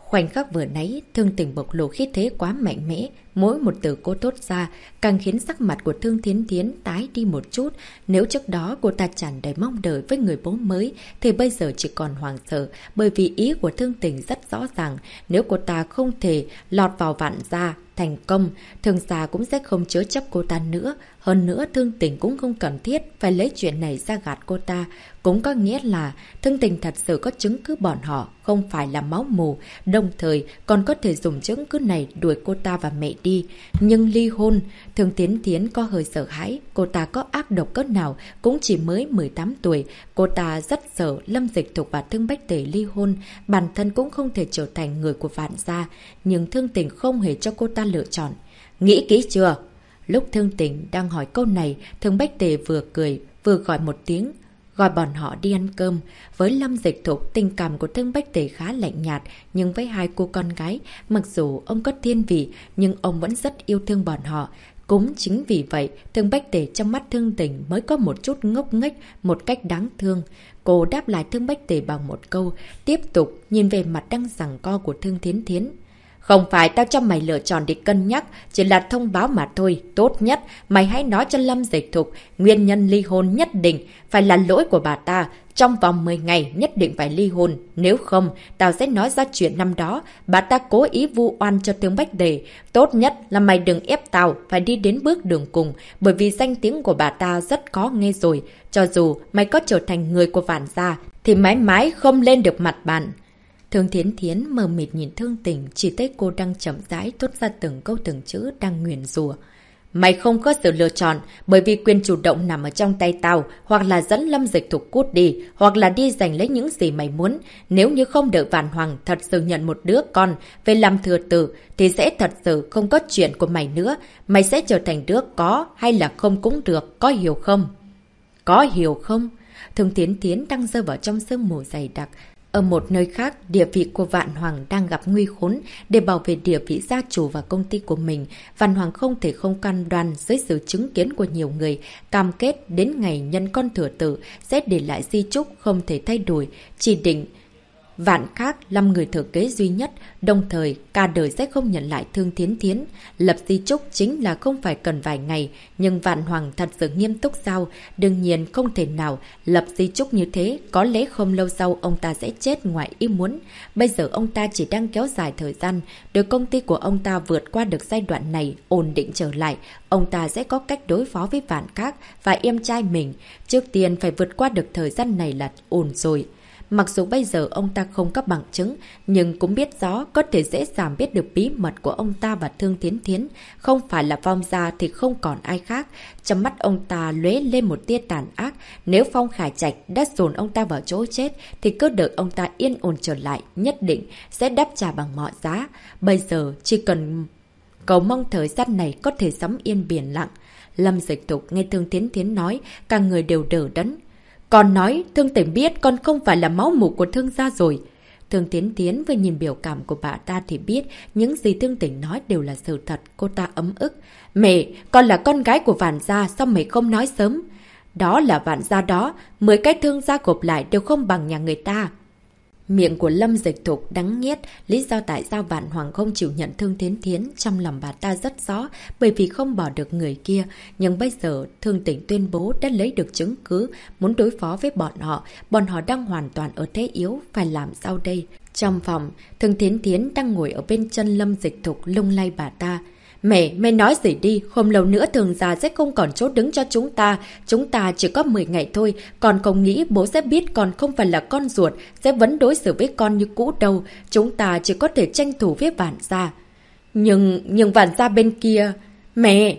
Khoảnh khắc vừa nãy, Thương Tình bộc lộ khí thế quá mạnh mẽ, mỗi một từ cô thốt ra càng khiến sắc mặt của Thương Thiến Thiến tái đi một chút. Nếu trước đó cô ta tràn đầy mong đợi với người bố mới, thì bây giờ chỉ còn hoảng sợ, bởi vì ý của Thương Tình rất rõ ràng, nếu cô ta không thể lọt vào Vạn gia thành công, Thương gia cũng sẽ không chứa chấp cô ta nữa. Hơn nữa, Thương Tình cũng không cần thiết phải lấy chuyện này ra gạt cô ta. Cũng có nghĩa là Thương Tình thật sự có chứng cứ bọn họ không phải là máu mù, đồng thời còn có thể dùng chứng cứ này đuổi cô ta và mẹ đi. Nhưng ly hôn, Thương Thiến Thiến có hơi sợ hãi, cô ta có ác độc cỡ nào cũng chỉ mới 18 tuổi. Cô ta rất sợ Lâm Dịch Thục và Thương Bách Tề ly hôn, bản thân cũng không thể trở thành người của Vạn gia. Nhưng Thương Tình không hề cho cô ta lựa chọn. Nghĩ kỹ chưa? Lúc Thương Tình đang hỏi câu này, Thương Bách Tề vừa cười, vừa gọi một tiếng, gọi bọn họ đi ăn cơm. Với Lâm Dịch Thục, tình cảm của Thương Bách Tề khá lạnh nhạt, nhưng với hai cô con gái, mặc dù ông có thiên vị, nhưng ông vẫn rất yêu thương bọn họ. Cũng chính vì vậy, Thương Bách Tề trong mắt Thương Tình mới có một chút ngốc nghếch, một cách đáng thương. Cô đáp lại Thương Bách Tề bằng một câu, tiếp tục nhìn về mặt đang giằng co của Thương Thiến Thiến. Không phải tao cho mày lựa chọn để cân nhắc, chỉ là thông báo mà thôi. Tốt nhất, mày hãy nói cho Lâm Dịch Thục, nguyên nhân ly hôn nhất định phải là lỗi của bà ta. Trong vòng 10 ngày nhất định phải ly hôn. Nếu không, tao sẽ nói ra chuyện năm đó bà ta cố ý vu oan cho Thương Bách Tề. Tốt nhất là mày đừng ép tao phải đi đến bước đường cùng, bởi vì danh tiếng của bà ta rất khó nghe rồi. Cho dù mày có trở thành người của Vạn gia, thì mãi mãi không lên được mặt bàn. Thương Thiến Thiến mờ mịt nhìn Thương Tình, chỉ thấy cô đang chậm rãi thốt ra từng câu từng chữ đang nguyền rủa. Mày không có sự lựa chọn, bởi vì quyền chủ động nằm ở trong tay tao, hoặc là dẫn Lâm Dịch Thục cút đi, hoặc là đi giành lấy những gì mày muốn. Nếu như không đợi Vạn Hoàng thật sự nhận một đứa con về làm thừa tử, thì sẽ thật sự không có chuyện của mày nữa. Mày sẽ trở thành đứa có hay là không cũng được, có hiểu không? Có hiểu không? Thương Thiến Thiến đang rơi vào trong sương mù dày đặc. Ở một nơi khác, địa vị của Vạn Hoàng đang gặp nguy khốn. Để bảo vệ địa vị gia chủ và công ty của mình, Vạn Hoàng không thể không cam đoan dưới sự chứng kiến của nhiều người, cam kết đến ngày nhân con thừa tử sẽ để lại di chúc không thể thay đổi, chỉ định Vạn Khác làm người thừa kế duy nhất, đồng thời cả đời sẽ không nhận lại Thương Thiến Thiến. Lập di chúc chính là không phải cần vài ngày, nhưng Vạn Hoàng thật sự nghiêm túc sao? Đương nhiên không thể nào lập di chúc như thế, có lẽ không lâu sau ông ta sẽ chết ngoài ý muốn. Bây giờ ông ta chỉ đang kéo dài thời gian, để công ty của ông ta vượt qua được giai đoạn này, ổn định trở lại. Ông ta sẽ có cách đối phó với Vạn Khác và em trai mình. Trước tiên phải vượt qua được thời gian này là ổn rồi. Mặc dù bây giờ ông ta không có bằng chứng, nhưng cũng biết rõ có thể dễ dàng biết được bí mật của ông ta và Thương Thiến Thiến. Không phải là Phong gia thì không còn ai khác. Trong mắt ông ta lóe lên một tia tàn ác. Nếu Phong Khải Trạch đã dồn ông ta vào chỗ chết, thì cứ đợi ông ta yên ổn trở lại, nhất định sẽ đáp trả bằng mọi giá. Bây giờ chỉ cần cầu mong thời gian này có thể sóng yên biển lặng. Lâm Dịch Thục nghe Thương Thiến Thiến nói, cả người đều đờ đẫn. Còn nói, Thương Tình biết con không phải là máu mủ của Thương gia rồi. Thương Thiến Thiến vừa nhìn biểu cảm của bà ta thì biết những gì Thương Tình nói đều là sự thật. Cô ta ấm ức. Mẹ, con là con gái của Vạn gia, sao mẹ không nói sớm? Đó là Vạn gia đó, 10 cái Thương gia gộp lại đều không bằng nhà người ta. Miệng của Lâm Dịch Thục đắng nghét, lý do tại sao Vạn Hoàng không chịu nhận Thương Thiến Thiến trong lòng bà ta rất rõ, bởi vì không bỏ được người kia. Nhưng bây giờ Thương Tình tuyên bố đã lấy được chứng cứ, muốn đối phó với bọn họ đang hoàn toàn ở thế yếu, phải làm sao đây? Trong phòng, Thương Thiến Thiến đang ngồi ở bên chân Lâm Dịch Thục lung lay bà ta. Mẹ nói gì đi, không lâu nữa Thường gia sẽ không còn chỗ đứng cho chúng ta chỉ có 10 ngày thôi, còn không nghĩ bố sẽ biết con không phải là con ruột, sẽ vẫn đối xử với con như cũ đâu, chúng ta chỉ có thể tranh thủ với Vạn gia. Nhưng Vạn gia bên kia, mẹ...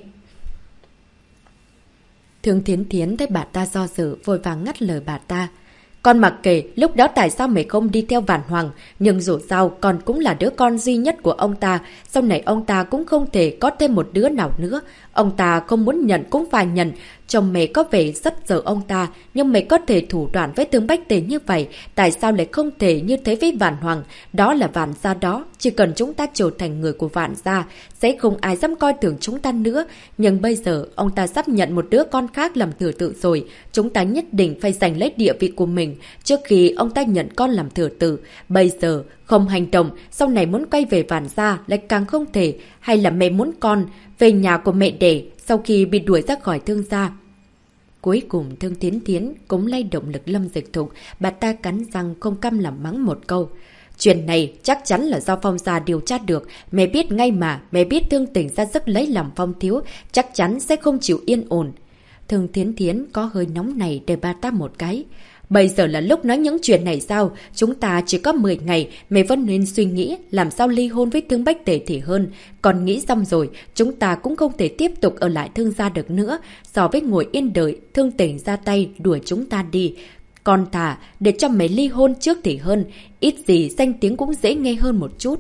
Thương Thiến Thiến thấy bà ta do dự, vội vàng ngắt lời bà ta. Con mặc kệ, lúc đó tại sao mày không đi theo Vạn Hoàng, nhưng dù sao con cũng là đứa con duy nhất của ông ta, sau này ông ta cũng không thể có thêm một đứa nào nữa. Ông ta không muốn nhận cũng phải nhận, chồng mẹ có vẻ rất sợ ông ta, nhưng mẹ có thể thủ đoạn với Thương Bách Tề như vậy, tại sao lại không thể như thế với Vạn Hoàng? Đó là Vạn gia đó, chỉ cần chúng ta trở thành người của Vạn gia, sẽ không ai dám coi thường chúng ta nữa. Nhưng bây giờ, ông ta sắp nhận một đứa con khác làm thừa tự rồi, chúng ta nhất định phải giành lấy địa vị của mình trước khi ông ta nhận con làm thừa tự. Bây giờ, không hành động, sau này muốn quay về Vạn gia lại càng không thể, hay là mẹ muốn con về nhà của mẹ đẻ sau khi bị đuổi ra khỏi Thương gia. Cuối cùng Thương Thiến Thiến cũng lay động lực Lâm Dịch Thục, bà ta cắn răng không căm làm mắng một câu. Chuyện này chắc chắn là do Phong gia điều tra được, mẹ biết ngay mà, mẹ biết Thương Tỉnh ra sức lấy lòng Phong thiếu, chắc chắn sẽ không chịu yên ổn. Thương Thiến Thiến có hơi nóng này để bà ta một cái. Bây giờ là lúc nói những chuyện này sao? Chúng ta chỉ có 10 ngày, mẹ vẫn nên suy nghĩ làm sao ly hôn với Thương Bách Tề thì hơn. Còn nghĩ xong rồi, chúng ta cũng không thể tiếp tục ở lại Thương gia được nữa. So với ngồi yên đợi, Thương Tỉnh ra tay đuổi chúng ta đi. Còn thà, để cho mẹ ly hôn trước thì hơn, ít gì danh tiếng cũng dễ nghe hơn một chút.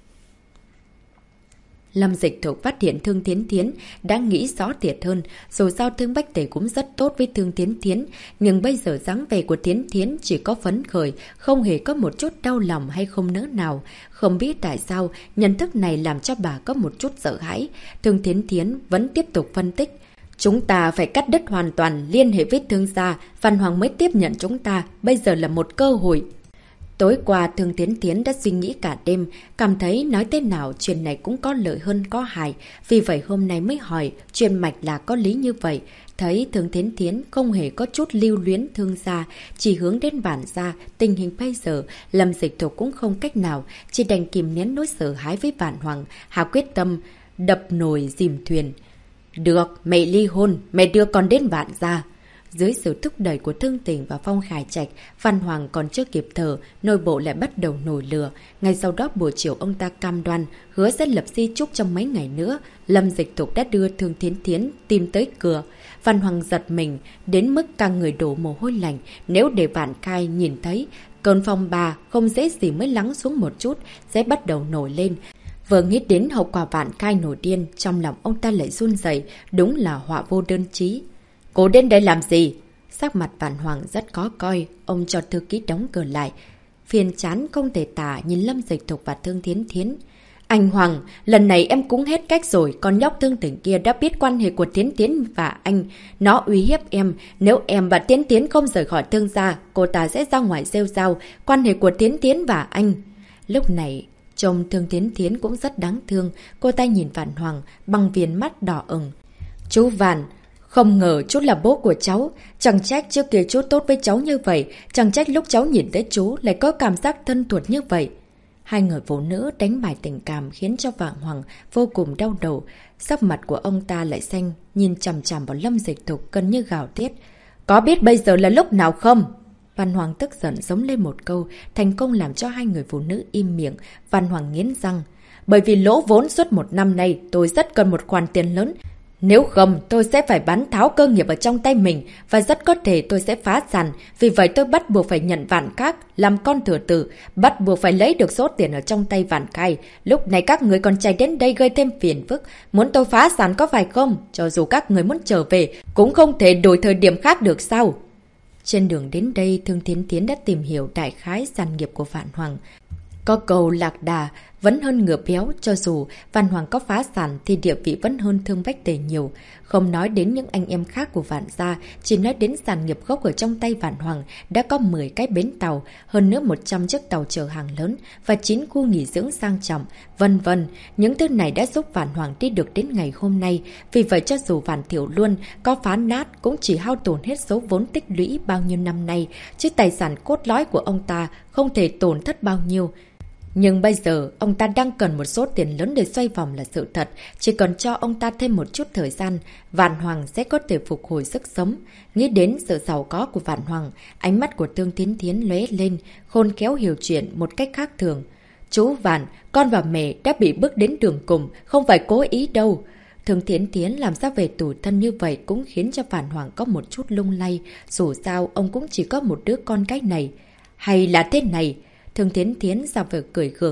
Lâm Dịch Thục phát hiện Thương Thiến Thiến đã nghĩ rõ thiệt hơn, dù sao Thương Bách Tề cũng rất tốt với Thương Thiến Thiến, nhưng bây giờ dáng vẻ của Thiến Thiến chỉ có phấn khởi, không hề có một chút đau lòng hay không nỡ nào. Không biết tại sao, nhận thức này làm cho bà có một chút sợ hãi. Thương Thiến Thiến vẫn tiếp tục phân tích. Chúng ta phải cắt đứt hoàn toàn liên hệ với Thương gia, Văn Hoàng mới tiếp nhận chúng ta, bây giờ là một cơ hội. Tối qua Thương Thiến Thiến đã suy nghĩ cả đêm, cảm thấy nói thế nào chuyện này cũng có lợi hơn có hại, vì vậy hôm nay mới hỏi chuyện mạch là có lý như vậy. Thấy Thương Thiến Thiến không hề có chút lưu luyến Thương gia, chỉ hướng đến Vạn gia, tình hình bây giờ Lâm Dịch Thục cũng không cách nào, chỉ đành kìm nén nỗi sợ hãi với Vạn Hoàng, hạ quyết tâm đập nồi dìm thuyền. Được, mẹ ly hôn, mẹ đưa con đến Vạn gia. Dưới sự thúc đẩy của Thương Tình và Phong Khải Trạch, Văn Hoàng còn chưa kịp thở, nội bộ lại bắt đầu nổi lửa. Ngay sau đó buổi chiều ông ta cam đoan, hứa sẽ lập di chúc trong mấy ngày nữa. Lâm Dịch Thục đã đưa Thương Thiến Thiến tìm tới cửa. Văn Hoàng giật mình, đến mức cả người đổ mồ hôi lạnh. Nếu để Vạn Khai nhìn thấy, cơn phong ba không dễ gì mới lắng xuống một chút, sẽ bắt đầu nổi lên. Vừa nghĩ đến hậu quả Vạn Khai nổi điên, trong lòng ông ta lại run rẩy, đúng là họa vô đơn chí. Cô đến đây làm gì? Sắc mặt Vạn Hoàng rất khó coi, ông cho thư ký đóng cửa lại. Phiền chán không thể tả nhìn Lâm Dịch Thục và Thương Thiến Thiến. Anh Hoàng, lần này em cũng hết cách rồi, con nhóc Thương Tỉnh kia đã biết quan hệ của Thiến Thiến và anh. Nó uy hiếp em, nếu em và Thiến Thiến không rời khỏi Thương gia, cô ta sẽ ra ngoài rêu rao quan hệ của Thiến Thiến và anh. Lúc này, trông Thương Thiến Thiến cũng rất đáng thương, cô ta nhìn Vạn Hoàng bằng viền mắt đỏ ửng. Chú Vạn, không ngờ chú là bố của cháu, chẳng trách trước kia chú tốt với cháu như vậy, chẳng trách lúc cháu nhìn thấy chú lại có cảm giác thân thuộc như vậy. Hai người phụ nữ đánh bài tình cảm khiến cho Vạn Hoàng vô cùng đau đầu, sắc mặt của ông ta lại xanh, nhìn chằm chằm vào Lâm Dịch Thục gần như gào thét. Có biết bây giờ là lúc nào không? Văn Hoàng tức giận giống lên một câu, thành công làm cho hai người phụ nữ im miệng. Văn Hoàng nghiến răng. Bởi vì lỗ vốn suốt một năm nay, tôi rất cần một khoản tiền lớn. Nếu không, tôi sẽ phải bán tháo cơ nghiệp ở trong tay mình và rất có thể tôi sẽ phá sản. Vì vậy tôi bắt buộc phải nhận Vạn Khác làm con thừa tử, bắt buộc phải lấy được số tiền ở trong tay Vạn Khai. Lúc này các người còn chạy đến đây gây thêm phiền phức. Muốn tôi phá sản có phải không? Cho dù các người muốn trở về, cũng không thể đổi thời điểm khác được sao? Trên đường đến đây, Thương Thiến Thiến đã tìm hiểu đại khái sản nghiệp của Vạn Hoàng. Có cầu lạc đà vẫn hơn ngựa béo, cho dù Vạn Hoàng có phá sản thì địa vị vẫn hơn Thương Bách Tề nhiều. Không nói đến những anh em khác của Vạn gia, chỉ nói đến sản nghiệp gốc ở trong tay Vạn Hoàng đã có 10 cái bến tàu, hơn nữa 100 chiếc tàu chở hàng lớn và 9 khu nghỉ dưỡng sang trọng, vân vân. Những thứ này đã giúp Vạn Hoàng đi được đến ngày hôm nay, vì vậy cho dù Vạn Thiểu Luân có phá nát cũng chỉ hao tổn hết số vốn tích lũy bao nhiêu năm nay, chứ tài sản cốt lõi của ông ta không thể tổn thất bao nhiêu. Nhưng bây giờ, ông ta đang cần một số tiền lớn để xoay vòng là sự thật. Chỉ cần cho ông ta thêm một chút thời gian, Vạn Hoàng sẽ có thể phục hồi sức sống. Nghĩ đến sự giàu có của Vạn Hoàng, ánh mắt của Thương Thiến Thiến lóe lên, khôn khéo hiểu chuyện một cách khác thường. Chú Vạn, con và mẹ đã bị bước đến đường cùng, không phải cố ý đâu. Thương Thiến Thiến làm ra về tủi thân như vậy cũng khiến cho Vạn Hoàng có một chút lung lay. Dù sao, ông cũng chỉ có một đứa con cái này. Hay là thế này? Thương Thiến Thiến ra vừa cười gượng.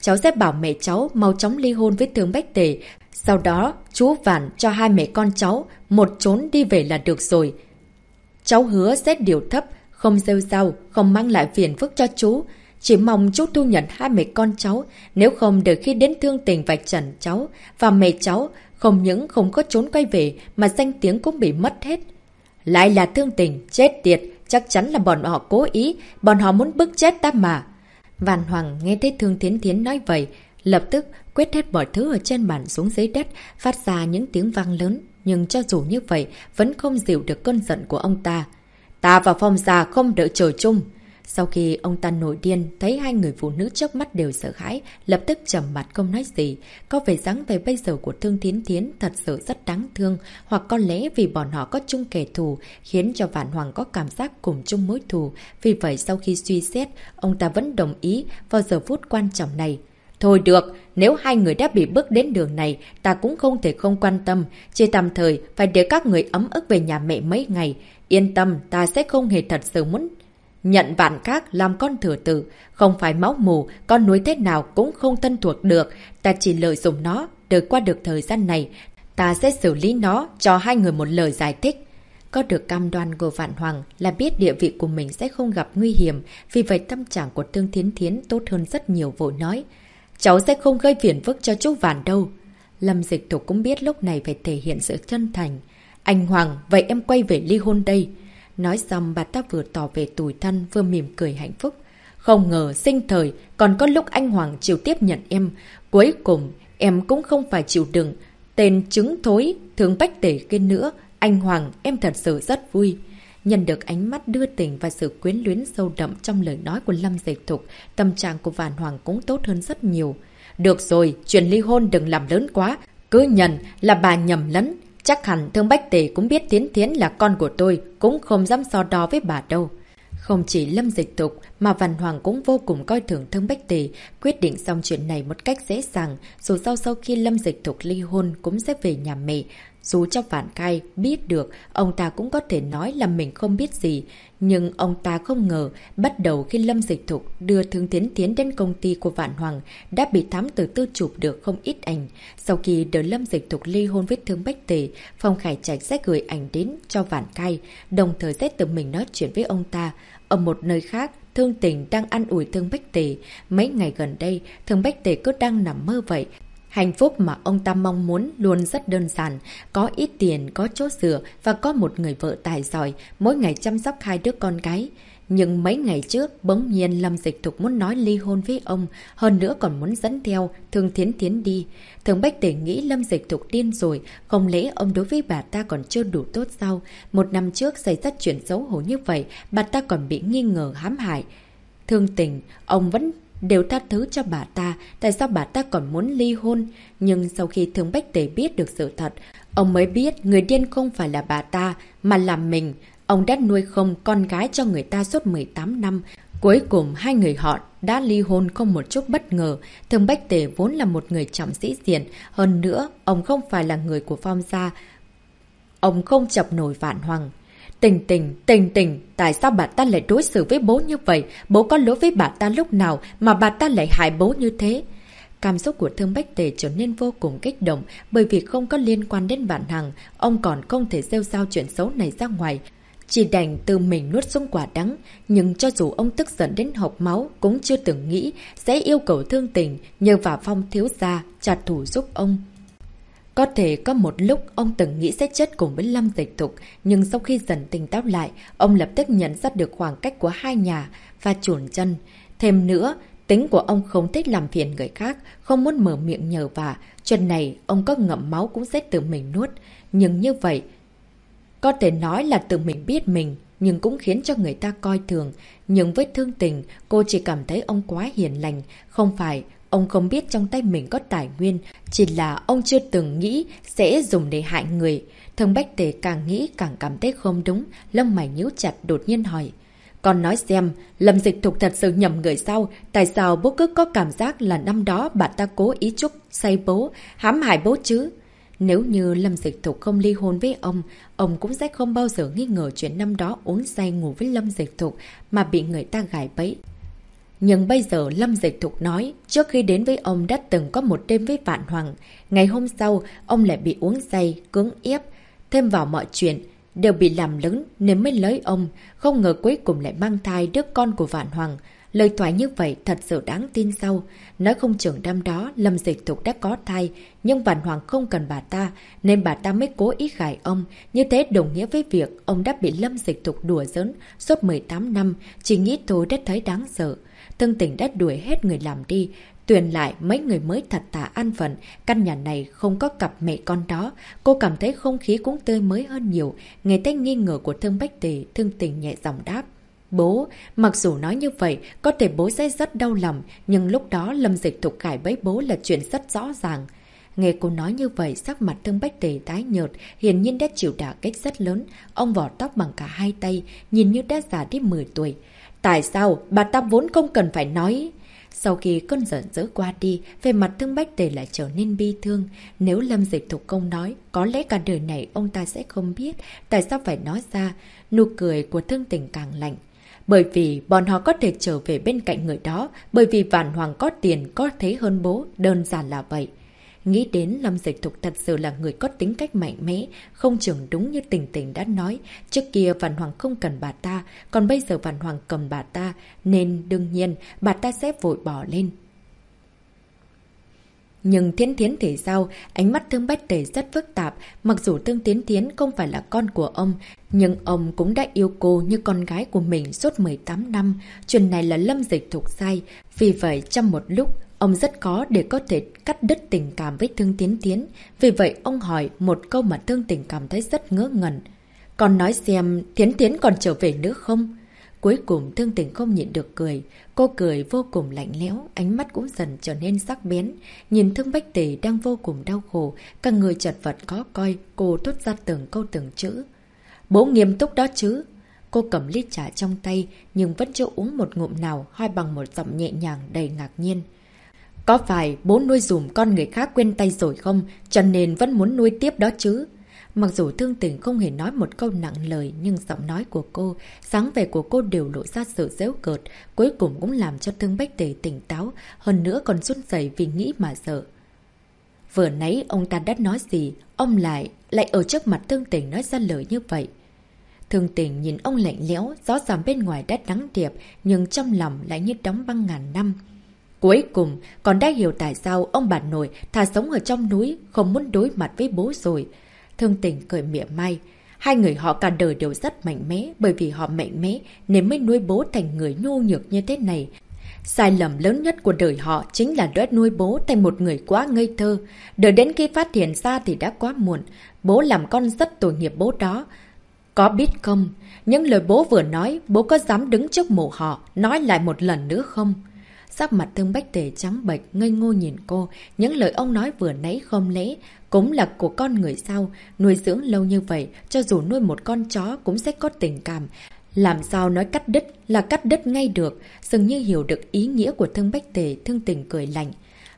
cháu sẽ bảo mẹ cháu mau chóng ly hôn với Thương Bách Tề. Sau đó, chú Vạn cho hai mẹ con cháu một trốn đi về là được rồi. Cháu hứa sẽ điều thấp, không rêu rao, không mang lại phiền phức cho chú. Chỉ mong chú thu nhận hai mẹ con cháu, nếu không đợi khi đến Thương Tình vạch trần cháu và mẹ cháu, không những không có trốn quay về mà danh tiếng cũng bị mất hết. Lại là Thương Tình, chết tiệt, chắc chắn là bọn họ cố ý, bọn họ muốn bức chết ta mà. Vạn Hoàng nghe thấy Thương Thiến Thiến nói vậy, lập tức quét hết mọi thứ ở trên bàn xuống dưới đất, phát ra những tiếng vang lớn, nhưng cho dù như vậy vẫn không dịu được cơn giận của ông ta. Ta và Phong gia không đợi trời chung. Sau khi ông ta nổi điên, thấy hai người phụ nữ trước mắt đều sợ hãi, lập tức trầm mặt không nói gì. Có vẻ dáng về bây giờ của Thương Thiến Thiến thật sự rất đáng thương, hoặc có lẽ vì bọn họ có chung kẻ thù, khiến cho Vạn Hoàng có cảm giác cùng chung mối thù. Vì vậy sau khi suy xét, ông ta vẫn đồng ý vào giờ phút quan trọng này. Thôi được, nếu hai người đã bị bước đến đường này, ta cũng không thể không quan tâm. Chỉ tạm thời, phải để các người ấm ức về nhà mẹ mấy ngày. Yên tâm, ta sẽ không hề thật sự muốn nhận Vạn Các làm con thừa tử. Không phải máu mù, con núi thế nào cũng không thân thuộc được. Ta chỉ lợi dụng nó, đợi qua được thời gian này. Ta sẽ xử lý nó, cho hai người một lời giải thích. Có được cam đoan của Vạn Hoàng là biết địa vị của mình sẽ không gặp nguy hiểm. Vì vậy tâm trạng của Thương Thiến Thiến tốt hơn rất nhiều, vội nói. Cháu sẽ không gây phiền phức cho chú Vạn đâu. Lâm Dịch Thục cũng biết lúc này phải thể hiện sự chân thành. Anh Hoàng, vậy em quay về ly hôn đây. Nói xong bà ta vừa tỏ về tủi thân vừa mỉm cười hạnh phúc. Không ngờ sinh thời còn có lúc anh Hoàng chịu tiếp nhận em. Cuối cùng em cũng không phải chịu đựng tên trứng thối Thương Bách Tề kia nữa. Anh Hoàng, em thật sự rất vui. Nhận được ánh mắt đưa tình và sự quyến luyến sâu đậm trong lời nói của Lâm Dịch Thục, tâm trạng của Vạn Hoàng cũng tốt hơn rất nhiều. Được rồi, chuyện ly hôn đừng làm lớn quá. Cứ nhận là bà nhầm lẫn. Chắc hẳn Thương Bách Tề cũng biết Thiến Thiến là con của tôi, cũng không dám so đo với bà đâu. Không chỉ Lâm Dịch Thục mà Vạn Hoàng cũng vô cùng coi thường Thương Bách Tề, quyết định xong chuyện này một cách dễ dàng, dù sau khi Lâm Dịch Thục ly hôn cũng sẽ về nhà mẹ. Dù cho Vạn Khai biết được, ông ta cũng có thể nói là mình không biết gì. Nhưng ông ta không ngờ, bắt đầu khi Lâm Dịch Thục đưa Thương Thiến Thiến đến công ty của Vạn Hoàng, đã bị thám tử tư chụp được không ít ảnh. Sau khi đợi Lâm Dịch Thục ly hôn với Thương Bách Tề, Phong Khải Trạch sẽ gửi ảnh đến cho Vạn Khai, đồng thời sẽ tự mình nói chuyện với ông ta. Ở một nơi khác, Thương Tình đang an ủi Thương Bách Tề. Mấy ngày gần đây, Thương Bách Tề cứ đang nằm mơ vậy. Hạnh phúc mà ông ta mong muốn luôn rất đơn giản, có ít tiền, có chỗ dựa và có một người vợ tài giỏi, mỗi ngày chăm sóc hai đứa con gái. Nhưng mấy ngày trước, bỗng nhiên Lâm Dịch Thục muốn nói ly hôn với ông, hơn nữa còn muốn dẫn theo Thương Thiến Thiến đi. Thương Bách Tề nghĩ Lâm Dịch Thục điên rồi, không lẽ ông đối với bà ta còn chưa đủ tốt sao? Một năm trước xảy ra chuyện xấu hổ như vậy, bà ta còn bị nghi ngờ hãm hại. Thương Tình, ông vẫn đều tha thứ cho bà ta, tại sao bà ta còn muốn ly hôn? Nhưng sau khi Thương Bách Tề biết được sự thật, ông mới biết người điên không phải là bà ta, mà là mình. Ông đã nuôi không con gái cho người ta suốt 18 năm. Cuối cùng hai người họ đã ly hôn không một chút bất ngờ. Thương Bách Tề vốn là một người trọng sĩ diện. Hơn nữa, ông không phải là người của Phong gia. Ông không chọc nổi Vạn Hoàng. Tình, tại sao bà ta lại đối xử với bố như vậy? Bố có lỗi với bà ta lúc nào mà bà ta lại hại bố như thế? Cảm xúc của Thương Bách Tề trở nên vô cùng kích động, bởi vì không có liên quan đến Vạn Hằng, ông còn không thể rêu rao chuyện xấu này ra ngoài. Chỉ đành tự mình nuốt xuống quả đắng, nhưng cho dù ông tức giận đến hộc máu cũng chưa từng nghĩ sẽ yêu cầu Thương Tình nhờ vào Phong thiếu gia trả thù giúp ông. Có thể có một lúc ông từng nghĩ sẽ chết cùng với Lâm Dịch Thục, nhưng sau khi dần tỉnh táo lại, ông lập tức nhận ra được khoảng cách của hai nhà và chổn chân. Thêm nữa, tính của ông không thích làm phiền người khác, không muốn mở miệng nhờ vả. Chuyện này, ông có ngậm máu cũng sẽ tự mình nuốt. Nhưng như vậy, có thể nói là tự mình biết mình, nhưng cũng khiến cho người ta coi thường. Nhưng với Thương Tình, cô chỉ cảm thấy ông quá hiền lành. Không phải, ông không biết trong tay mình có tài nguyên, chỉ là ông chưa từng nghĩ sẽ dùng để hại người. Thương Bách Tề càng nghĩ càng cảm thấy không đúng, lông mày nhíu chặt đột nhiên hỏi. Con nói xem, Lâm Dịch Thục thật sự nhầm người sao? Tại sao bố cứ có cảm giác là năm đó bà ta cố ý chuốc say bố, hãm hại bố chứ? Nếu như Lâm Dịch Thục không ly hôn với ông cũng sẽ không bao giờ nghi ngờ chuyện năm đó uống say ngủ với Lâm Dịch Thục mà bị người ta gài bẫy. Nhưng bây giờ Lâm Dịch Thục nói, trước khi đến với ông đã từng có một đêm với Vạn Hoàng. Ngày hôm sau, ông lại bị uống say, cưỡng ép. Thêm vào mọi chuyện, đều bị làm lớn nên mới lấy ông. Không ngờ cuối cùng lại mang thai đứa con của Vạn Hoàng. Lời thoại như vậy thật sự đáng tin sau. Nói không chừng năm đó Lâm Dịch Thục đã có thai, nhưng Vạn Hoàng không cần bà ta, nên bà ta mới cố ý gài ông. Như thế đồng nghĩa với việc ông đã bị Lâm Dịch Thục đùa giỡn suốt 18 năm, chỉ nghĩ thôi đã thấy đáng sợ. Thương Tình đã đuổi hết người làm đi, tuyển lại mấy người mới thật thà an phận. Căn nhà này không có cặp mẹ con đó. Cô cảm thấy không khí cũng tươi mới hơn nhiều. Nghe thấy nghi ngờ của Thương Bách Tề, Thương Tình nhẹ giọng đáp. Bố, mặc dù nói như vậy, có thể bố sẽ rất đau lòng, nhưng lúc đó Lâm Dịch Thục gài bẫy bố là chuyện rất rõ ràng. Nghe cô nói như vậy, sắc mặt Thương Bách Tề tái nhợt, hiển nhiên đã chịu đả kích rất lớn. Ông vò tóc bằng cả hai tay, nhìn như đã già đi 10 tuổi. Tại sao? Bà ta vốn không cần phải nói. Sau khi cơn giận dữ qua đi, về mặt Thương Bách Tề lại trở nên bi thương. Nếu Lâm Dịch Thục không nói, có lẽ cả đời này ông ta sẽ không biết tại sao phải nói ra. Nụ cười của Thương Tình càng lạnh. Bởi vì bọn họ có thể trở về bên cạnh người đó, bởi vì Vạn Hoàng có tiền, có thế hơn bố, đơn giản là vậy. Nghĩ đến Lâm Dịch Thục thật sự là người có tính cách mạnh mẽ, không chừng đúng như Tình Tình đã nói. Trước kia Vạn Hoàng không cần bà ta, còn bây giờ Vạn Hoàng cầm bà ta, nên đương nhiên bà ta sẽ vội bỏ lên. Nhưng Thiến Thiến thì sao? Ánh mắt Thương Bách Tề rất phức tạp. Mặc dù Thương Thiến Thiến không phải là con của ông, nhưng ông cũng đã yêu cô như con gái của mình suốt 18 năm. Chuyện này là Lâm Dịch Thục sai. Vì vậy trong một lúc, ông rất khó để có thể cắt đứt tình cảm với Thương Thiến Thiến. Vì vậy ông hỏi một câu mà Thương Tình cảm thấy rất ngớ ngẩn. Còn nói xem Thiến Thiến còn trở về nữa không? Cuối cùng Thương Tình không nhịn được cười. Cô cười vô cùng lạnh lẽo, ánh mắt cũng dần trở nên sắc bén. Nhìn Thương Bách Tề đang vô cùng đau khổ, cả người chật vật khó coi, cô thốt ra từng câu từng chữ. Bố nghiêm túc đó chứ. Cô cầm ly trà trong tay, nhưng vẫn chưa uống một ngụm nào, hỏi bằng một giọng nhẹ nhàng đầy ngạc nhiên. Có phải bố nuôi dùm con người khác quên tay rồi không, cho nên vẫn muốn nuôi tiếp đó chứ? Mặc dù Thương Tình không hề nói một câu nặng lời, nhưng giọng nói của cô, sáng vẻ của cô đều lộ ra sự giễu cợt, cuối cùng cũng làm cho Thương Bách Tề tỉnh táo, hơn nữa còn run rẩy vì nghĩ mà sợ. Vừa nãy ông ta đã nói gì, ông lại ở trước mặt Thương Tình nói ra lời như vậy. Thương Tình nhìn ông lạnh lẽo, rõ ràng bên ngoài đã nắng đẹp, nhưng trong lòng lại như đóng băng ngàn năm. Cuối cùng, còn đã hiểu tại sao ông bà nội thà sống ở trong núi, không muốn đối mặt với bố rồi. Thương Tình cười mỉa mai. Hai người họ cả đời đều rất mạnh mẽ, bởi vì họ mạnh mẽ nên mới nuôi bố thành người nhu nhược như thế này. Sai lầm lớn nhất của đời họ chính là đã nuôi bố thành một người quá ngây thơ. Đợi đến khi phát hiện ra thì đã quá muộn. Bố làm con rất tội nghiệp bố đó. Có biết không, những lời bố vừa nói, bố có dám đứng trước mộ họ nói lại một lần nữa không? Sắc mặt Thương Bách Tề trắng bệch, ngây ngô nhìn cô. Những lời ông nói vừa nãy không lẽ cũng là của con người sao? Nuôi dưỡng lâu như vậy, cho dù nuôi một con chó cũng sẽ có tình cảm. Làm sao nói cắt đứt là cắt đứt ngay được? Dường như hiểu được ý nghĩa của Thương Bách Tề, Thương Tình cười lạnh.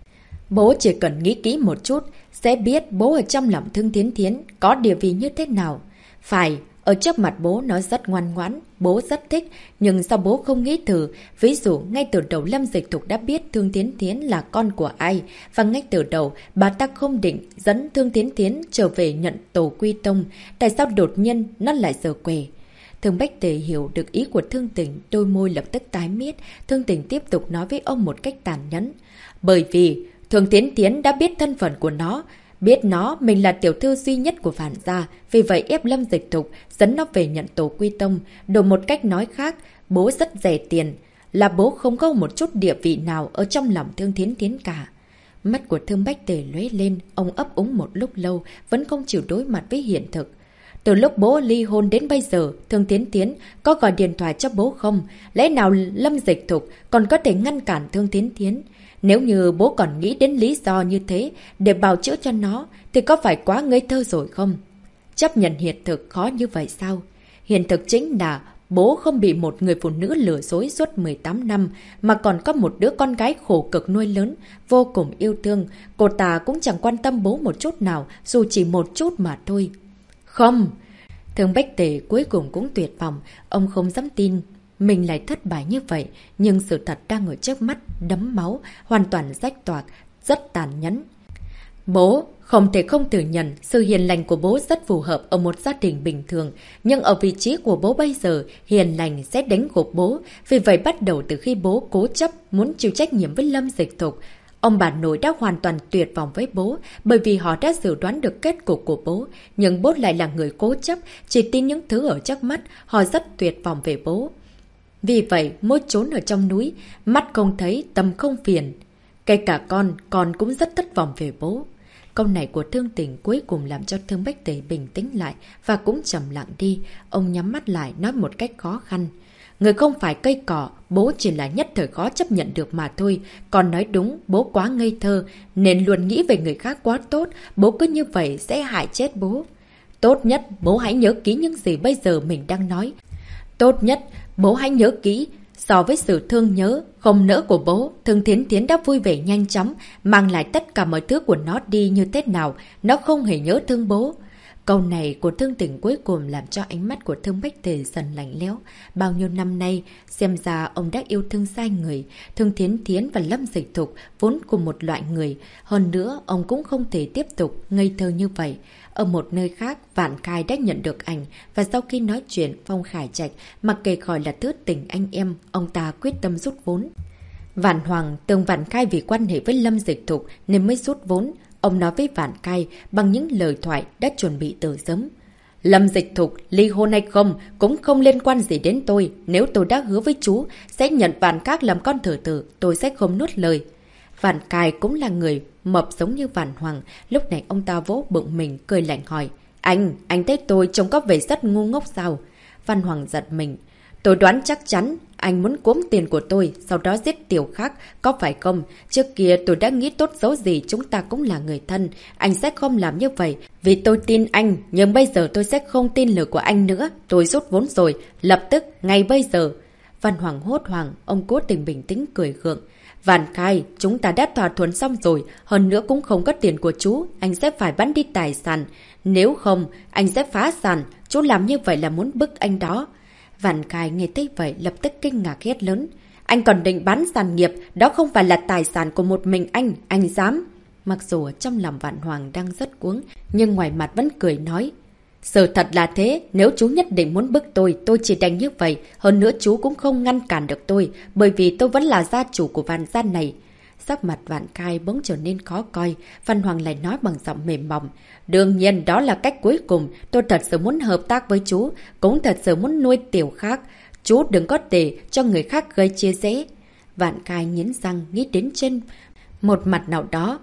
Bố chỉ cần nghĩ kỹ một chút, sẽ biết bố ở trong lòng Thương Thiến Thiến có địa vị như thế nào. Phải, ở trước mặt bố nói rất ngoan ngoãn, bố rất thích, nhưng sao bố không nghĩ thử? Ví dụ, ngay từ đầu Lâm Dịch Thục đã biết Thương Thiến Thiến là con của ai, và ngay từ đầu, bà ta không định dẫn Thương Thiến Thiến trở về nhận tổ quy tông. Tại sao đột nhiên nó lại giở quề? Thương Bách Tề hiểu được ý của Thương Tình, đôi môi lập tức tái miết. Thương Tình tiếp tục nói với ông một cách tàn nhẫn. Bởi vì Thương Thiến Thiến đã biết thân phận của nó, biết mình là tiểu thư duy nhất của Phản gia, vì vậy ép Lâm Dịch Thục dẫn nó về nhận tổ quy tông. Đổi một cách nói khác, bố rất rẻ tiền, là bố không có một chút địa vị nào ở trong lòng Thương Thiến Thiến cả. Mắt của Thương Bách Tề lóe lên, ông ấp úng một lúc lâu, vẫn không chịu đối mặt với hiện thực. Từ lúc bố ly hôn đến bây giờ, Thương Thiến Thiến có gọi điện thoại cho bố không? Lẽ nào Lâm Dịch Thục còn có thể ngăn cản Thương Thiến Thiến? Nếu như bố còn nghĩ đến lý do như thế để bào chữa cho nó, thì có phải quá ngây thơ rồi không? Chấp nhận hiện thực khó như vậy sao? Hiện thực chính là bố không bị một người phụ nữ lừa dối suốt 18 năm, mà còn có một đứa con gái khổ cực nuôi lớn, vô cùng yêu thương. Cô ta cũng chẳng quan tâm bố một chút nào, dù chỉ một chút mà thôi. Không! Thương Bách Tề cuối cùng cũng tuyệt vọng, ông không dám tin mình lại thất bại như vậy, nhưng sự thật đang ở trước mắt, đẫm máu, hoàn toàn rách toạc, rất tàn nhẫn. Bố, không thể không thừa nhận sự hiền lành của bố rất phù hợp ở một gia đình bình thường, nhưng ở vị trí của bố bây giờ, hiền lành sẽ đánh gục bố, vì vậy bắt đầu từ khi bố cố chấp muốn chịu trách nhiệm với Lâm Dịch Thục, ông bà nội đã hoàn toàn tuyệt vọng với bố, bởi vì họ đã dự đoán được kết cục của bố, nhưng bố lại là người cố chấp, chỉ tin những thứ ở trước mắt, họ rất tuyệt vọng về bố. Vì vậy, mỗi trốn ở trong núi, mắt không thấy, tâm không phiền. Kể cả con cũng rất thất vọng về bố. Câu này của Thương Tình cuối cùng làm cho Thương Bách Tề bình tĩnh lại và cũng trầm lặng đi. Ông nhắm mắt lại nói một cách khó khăn. Người không phải cây cỏ, bố chỉ là nhất thời khó chấp nhận được mà thôi. Con nói đúng, bố quá ngây thơ, nên luôn nghĩ về người khác quá tốt. Bố cứ như vậy sẽ hại chết bố. Tốt nhất, bố hãy nhớ kỹ những gì bây giờ mình đang nói. Tốt nhất, bố hãy nhớ kỹ. So với sự thương nhớ, không nỡ của bố, Thương Thiến Thiến đã vui vẻ nhanh chóng, mang lại tất cả mọi thứ của nó đi như thế nào, nó không hề nhớ thương bố. Câu này của Thương Tình cuối cùng làm cho ánh mắt của Thương Bách Tề dần lạnh lẽo. Bao nhiêu năm nay, xem ra ông đã yêu thương sai người. Thương Thiến Thiến và Lâm Dịch Thục vốn cùng một loại người. Hơn nữa, ông cũng không thể tiếp tục ngây thơ như vậy. Ở một nơi khác, Vạn Khai đã nhận được ảnh và sau khi nói chuyện, Phong Khải Trạch, mặc kệ khỏi là thứ tình anh em, ông ta quyết tâm rút vốn. Vạn Hoàng tưởng Vạn Khai vì quan hệ với Lâm Dịch Thục nên mới rút vốn. Ông nói với Vạn Khai bằng những lời thoại đã chuẩn bị từ sớm. Lâm Dịch Thục, ly hôn hay không cũng không liên quan gì đến tôi. Nếu tôi đã hứa với chú sẽ nhận Vạn Các làm con thử tử, tôi sẽ không nuốt lời. Vạn Khai cũng là người mập giống như Vạn Hoàng. Lúc này ông ta vỗ bụng mình, cười lạnh hỏi. Anh thấy tôi trông có vẻ rất ngu ngốc sao? Vạn Hoàng giật mình. Tôi đoán chắc chắn anh muốn cốm tiền của tôi, sau đó giết Tiểu Khác, có phải không? Trước kia tôi đã nghĩ tốt xấu gì chúng ta cũng là người thân. Anh sẽ không làm như vậy, vì tôi tin anh, nhưng bây giờ tôi sẽ không tin lời của anh nữa. Tôi rút vốn rồi, lập tức, ngay bây giờ. Văn Hoàng hốt hoảng, ông cố tình bình tĩnh cười gượng. Vạn Khai, chúng ta đã thỏa thuận xong rồi, hơn nữa cũng không có tiền của chú, anh sẽ phải bán đi tài sản. Nếu không, anh sẽ phá sản, chú làm như vậy là muốn bức anh đó. Vạn Khai nghe thấy vậy lập tức kinh ngạc hét lớn. Anh còn định bán sản nghiệp, đó không phải là tài sản của một mình anh dám. Mặc dù trong lòng Vạn Hoàng đang rất cuống, nhưng ngoài mặt vẫn cười nói. Sự thật là thế, nếu chú nhất định muốn bức tôi chỉ đành như vậy. Hơn nữa chú cũng không ngăn cản được tôi, bởi vì tôi vẫn là gia chủ của Vạn gia này. Sắc mặt Vạn Khai bỗng trở nên khó coi, Văn Hoàng lại nói bằng giọng mềm mỏng. Đương nhiên đó là cách cuối cùng, tôi thật sự muốn hợp tác với chú, cũng thật sự muốn nuôi Tiểu Khác. Chú đừng có để cho người khác gây chia rẽ. Vạn Khai nghiến răng nghĩ đến trên một mặt nào đó.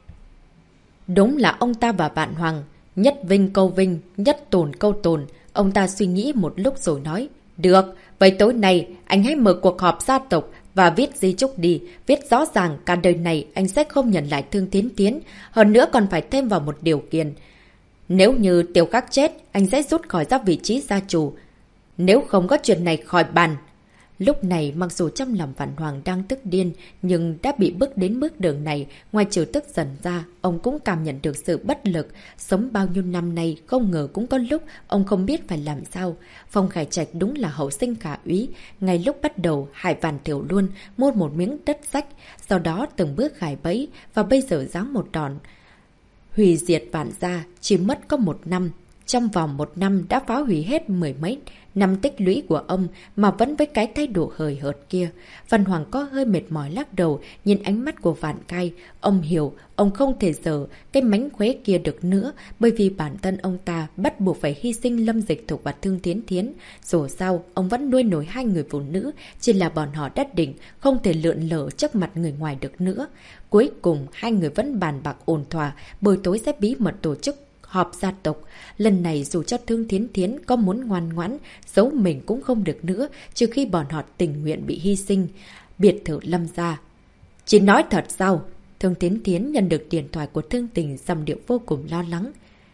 Đúng là ông ta và Vạn Hoàng, nhất vinh câu vinh, nhất tồn câu tồn. Ông ta suy nghĩ một lúc rồi nói. Được, vậy tối nay anh hãy mở cuộc họp gia tộc và viết di chúc đi, viết rõ ràng cả đời này anh sẽ không nhận lại Thương Thiến Thiến, hơn nữa còn phải thêm vào một điều kiện. Nếu như Tiểu Các chết, anh sẽ rút khỏi ra vị trí gia chủ. Nếu không có chuyện này khỏi bàn. Lúc này mặc dù trong lòng Vạn Hoàng đang tức điên, nhưng đã bị bước đến bước đường này, ngoài trừ tức giận ra, ông cũng cảm nhận được sự bất lực. Sống bao nhiêu năm nay, không ngờ cũng có lúc ông không biết phải làm sao. Phong Khải Trạch đúng là hậu sinh khả úy. Ngay lúc bắt đầu, Hải Vạn Thiểu luôn mua một miếng đất rách, sau đó từng bước gài bẫy, và bây giờ giáng một đòn. Hủy diệt Vạn gia, chỉ mất có 1 năm. Trong vòng 1 năm đã phá hủy hết 10 mấy năm tích lũy của ông, mà vẫn với cái thái độ hời hợt kia. Văn Hoàng có hơi mệt mỏi lắc đầu, nhìn ánh mắt của Vạn Khai. Ông hiểu, ông không thể giở cái mánh khóe kia được nữa, bởi vì bản thân ông ta bắt buộc phải hy sinh Lâm Dịch Thục và Thương Thiến Thiến. Dù sao, ông vẫn nuôi nổi 2 người phụ nữ, chỉ là bọn họ đã định, không thể lượn lờ trước mặt người ngoài được nữa. Cuối cùng, 2 người vẫn bàn bạc ổn thỏa, buổi tối sẽ bí mật tổ chức họp gia tộc. Lần này dù cho Thương Thiến Thiến có muốn ngoan ngoãn, giấu mình cũng không được nữa, trừ khi bọn họ tình nguyện bị hy sinh. Biệt thự Lâm gia. Chỉ nói thật sao? Thương Thiến Thiến nhận được điện thoại của Thương Tình, giọng điệu vô cùng lo lắng.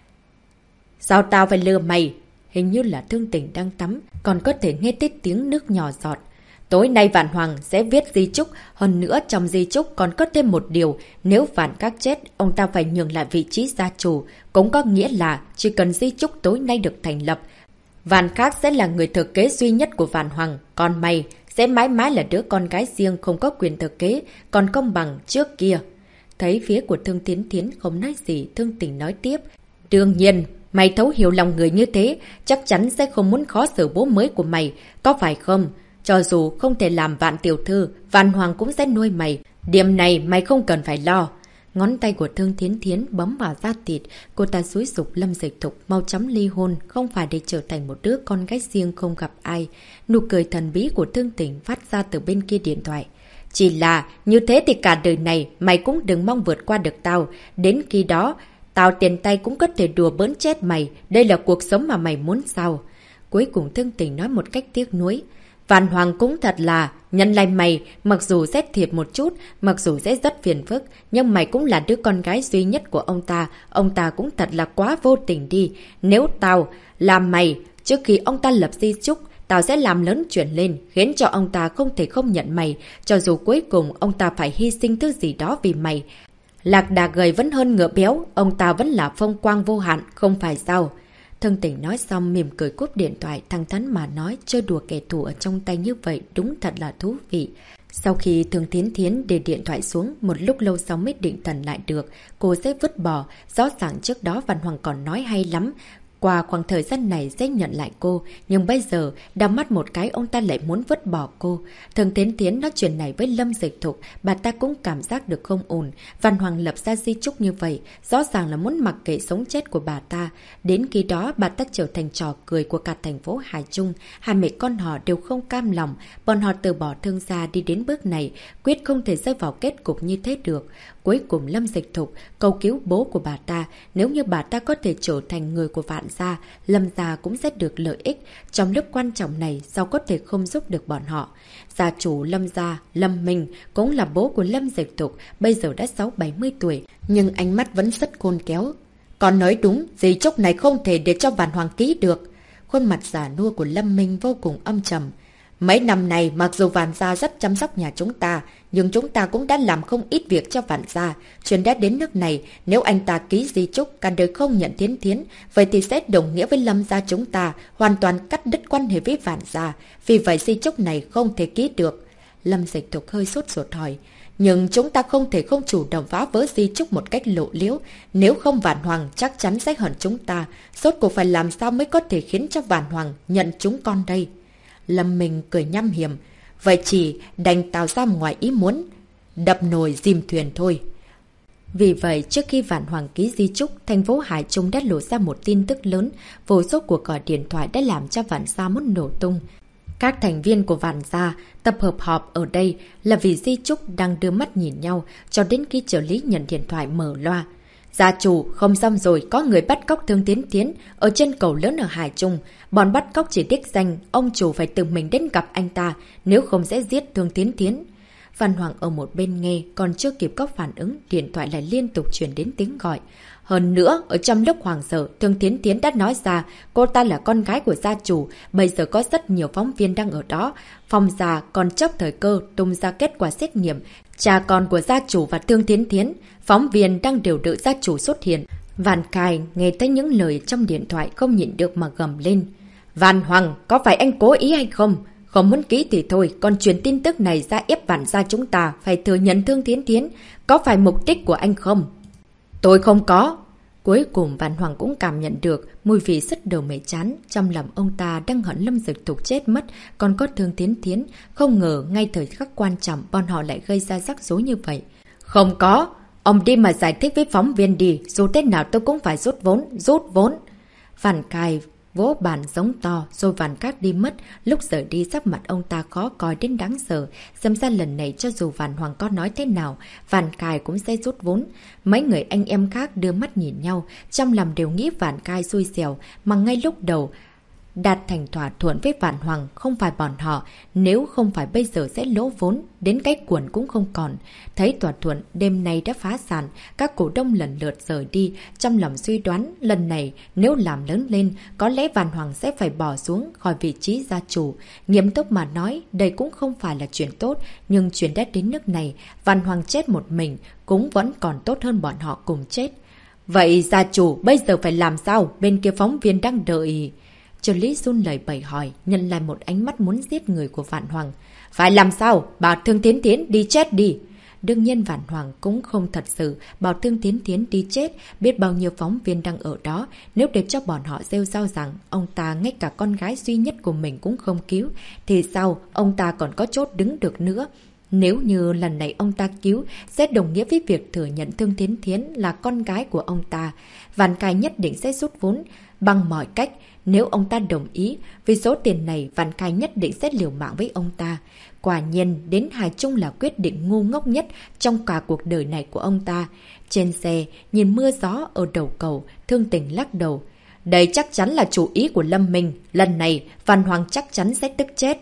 Sao tao phải lừa mày? Hình như là Thương Tình đang tắm, còn có thể nghe thấy tiếng nước nhỏ giọt. Tối nay Vạn Hoàng sẽ viết di chúc, hơn nữa trong di chúc còn có thêm một điều, nếu Vạn Các chết, ông ta phải nhường lại vị trí gia chủ, cũng có nghĩa là chỉ cần di chúc tối nay được thành lập, Vạn Khác sẽ là người thừa kế duy nhất của Vạn Hoàng, còn mày sẽ mãi mãi là đứa con gái riêng không có quyền thừa kế, còn công bằng trước kia. Thấy phía của Thương Thiến Thiến không nói gì, Thương Tình nói tiếp. Đương nhiên, mày thấu hiểu lòng người như thế, chắc chắn sẽ không muốn khó xử bố mới của mày, có phải không? Cho dù không thể làm Vạn tiểu thư, Vạn Hoàng cũng sẽ nuôi mày. Điểm này mày không cần phải lo. Ngón tay của Thương Thiến Thiến bấm vào da thịt, cô ta xúi giục Lâm Dịch Thục mau chóng ly hôn, không phải để trở thành một đứa con gái riêng không gặp ai. Nụ cười thần bí của Thương Tình phát ra từ bên kia điện thoại. Chỉ là như thế thì cả đời này mày cũng đừng mong vượt qua được tao. Đến khi đó, tao tiền tay cũng có thể đùa bỡn chết mày. Đây là cuộc sống mà mày muốn sao? Cuối cùng Thương Tình nói một cách tiếc nuối. Vạn Hoàng cũng thật là nhận lại mày, mặc dù sẽ thiệt một chút, mặc dù sẽ rất phiền phức, nhưng mày cũng là đứa con gái duy nhất của ông ta cũng thật là quá vô tình đi. Nếu tao làm mày, trước khi ông ta lập di chúc, tao sẽ làm lớn chuyện lên, khiến cho ông ta không thể không nhận mày, cho dù cuối cùng ông ta phải hy sinh thứ gì đó vì mày. Lạc đà gầy vẫn hơn ngựa béo, ông ta vẫn là phong quang vô hạn, không phải sao? Thương Tình nói xong mỉm cười cúp điện thoại, thẳng thắn mà nói, chơi đùa kẻ thù ở trong tay như vậy đúng thật là thú vị. Sau khi Thương Thiến Thiến để điện thoại xuống, một lúc lâu sau mới định thần lại được, cô sẽ vứt bỏ. Rõ ràng trước đó Văn Hoàng còn nói hay lắm, qua khoảng thời gian này sẽ nhận lại cô, nhưng bây giờ đào mắt một cái ông ta lại muốn vứt bỏ cô. Thương Thiến Thiến nói chuyện này với Lâm Dịch Thục, bà ta cũng cảm giác được không ổn. Văn Hoàng lập ra di chúc như vậy, rõ ràng là muốn mặc kệ sống chết của bà ta. Đến khi đó bà ta trở thành trò cười của cả thành phố Hải Trung. Hai mẹ con họ đều không cam lòng, bọn họ từ bỏ Thương gia đi đến bước này, quyết không thể rơi vào kết cục như thế được. Cuối cùng Lâm Dịch Thục cầu cứu bố của bà ta, nếu như bà ta có thể trở thành người của Vạn gia, Lâm gia cũng sẽ được lợi ích. Trong lúc quan trọng này, sao có thể không giúp được bọn họ? Gia chủ Lâm gia, Lâm Minh, cũng là bố của Lâm Dịch Thục, bây giờ đã 60-70 tuổi, nhưng ánh mắt vẫn rất khôn khéo. Còn nói đúng, di chúc này không thể để cho Vạn Hoàng ký được. Khuôn mặt già nua của Lâm Minh vô cùng âm trầm. Mấy năm này, mặc dù Vạn gia rất chăm sóc nhà chúng ta, nhưng chúng ta cũng đã làm không ít việc cho Vạn gia. Chuyện đã đến nước này, nếu anh ta ký di chúc, cả đời không nhận Thiến Thiến, vậy thì sẽ đồng nghĩa với Lâm gia chúng ta, hoàn toàn cắt đứt quan hệ với Vạn gia. Vì vậy di chúc này không thể ký được. Lâm Dịch Thục hơi sốt ruột hỏi. Nhưng chúng ta không thể không chủ động phá vỡ di chúc một cách lộ liễu. Nếu không Vạn Hoàng chắc chắn sẽ hận chúng ta. Rốt cuộc phải làm sao mới có thể khiến cho Vạn Hoàng nhận chúng con đây? Lâm Minh cười nham hiểm. Vậy chỉ đành tạo ra ngoài ý muốn, đập nồi dìm thuyền thôi. Vì vậy, trước khi Vạn Hoàng ký di chúc, thành phố Hải Trung đã lộ ra một tin tức lớn. Vô số cuộc gọi điện thoại đã làm cho Vạn gia muốn nổ tung. Các thành viên của Vạn gia tập hợp họp ở đây là vì di chúc đang đưa mắt nhìn nhau cho đến khi trợ lý nhận điện thoại mở loa. Gia chủ, không xong rồi, có người bắt cóc Thương Thiến Thiến ở trên cầu lớn ở Hải Trung. Bọn bắt cóc chỉ đích danh, ông chủ phải tự mình đến gặp anh ta, nếu không sẽ giết Thương Thiến Thiến. Văn Hoàng ở một bên nghe, còn chưa kịp có phản ứng, điện thoại lại liên tục truyền đến tiếng gọi. Hơn nữa, ở trong lúc hoàng sợ, Thương Thiến Thiến đã nói ra cô ta là con gái của gia chủ, bây giờ có rất nhiều phóng viên đang ở đó. Phòng gia còn chấp thời cơ tung ra kết quả xét nghiệm cha con của gia chủ và Thương Thiến Thiến. Phóng viên đang đều đợi gia chủ xuất hiện. Vạn Cai nghe thấy những lời trong điện thoại không nhịn được mà gầm lên. Vạn Hoàng, có phải anh cố ý hay không? Không muốn ký thì thôi, còn truyền tin tức này ra ép Vạn gia chúng ta phải thừa nhận Thương Thiến Thiến. Có phải mục đích của anh không? Tôi không có. Cuối cùng Vạn Hoàng cũng cảm nhận được mùi vị sứt đầu mẻ chán. Trong lòng ông ta đang hận Lâm Dịch Thục chết mất, còn có Thương Thiến Thiến. Không ngờ ngay thời khắc quan trọng bọn họ lại gây ra rắc rối như vậy. Không có. Ông đi mà giải thích với phóng viên đi, dù thế nào tôi cũng phải rút vốn. Vạn Cai vỗ bàn giống to, rồi Vạn Các đi mất. Lúc rời đi sắc mặt ông ta khó coi đến đáng sợ. Xem ra lần này cho dù Vạn Hoàng có nói thế nào, Vạn Cai cũng sẽ rút vốn. Mấy người anh em khác đưa mắt nhìn nhau, trong lòng đều nghĩ Vạn Cai xui xẻo, mà ngay lúc đầu đạt thành thỏa thuận với Vạn Hoàng không phải bọn họ, nếu không phải bây giờ sẽ lỗ vốn, đến cái cuộn cũng không còn. Thấy thỏa thuận đêm nay đã phá sản, các cổ đông lần lượt rời đi, trong lòng suy đoán lần này nếu làm lớn lên, có lẽ Vạn Hoàng sẽ phải bỏ xuống khỏi vị trí gia chủ. Nghiêm túc mà nói, đây cũng không phải là chuyện tốt, nhưng chuyện đã đến nước này, Vạn Hoàng chết một mình cũng vẫn còn tốt hơn bọn họ cùng chết. Vậy gia chủ bây giờ phải làm sao? Bên kia phóng viên đang đợi. Trợ lý run lẩy bẩy hỏi, nhận lại một ánh mắt muốn giết người của Vạn Hoàng. Phải làm sao? Bảo Thương Tiến Tiến đi chết đi. Đương nhiên Vạn Hoàng cũng không thật sự bảo Thương Tiến Tiến đi chết, biết bao nhiêu phóng viên đang ở đó. Nếu để cho bọn họ rêu rao rằng ông ta ngay cả con gái duy nhất của mình cũng không cứu, thì sao ông ta còn có chốt đứng được nữa? Nếu như lần này ông ta cứu, sẽ đồng nghĩa với việc thừa nhận Thương Tiến Tiến là con gái của ông ta. Vạn Cai nhất định sẽ rút vốn bằng mọi cách. Nếu ông ta đồng ý, vì số tiền này Vạn Cai nhất định sẽ liều mạng với ông ta. Quả nhiên, đến Hải Trung là quyết định ngu ngốc nhất trong cả cuộc đời này của ông ta. Trên xe, nhìn mưa gió ở đầu cầu, Thương Tình lắc đầu. Đây chắc chắn là chủ ý của Lâm Minh. Lần này, Văn Hoàng chắc chắn sẽ tức chết.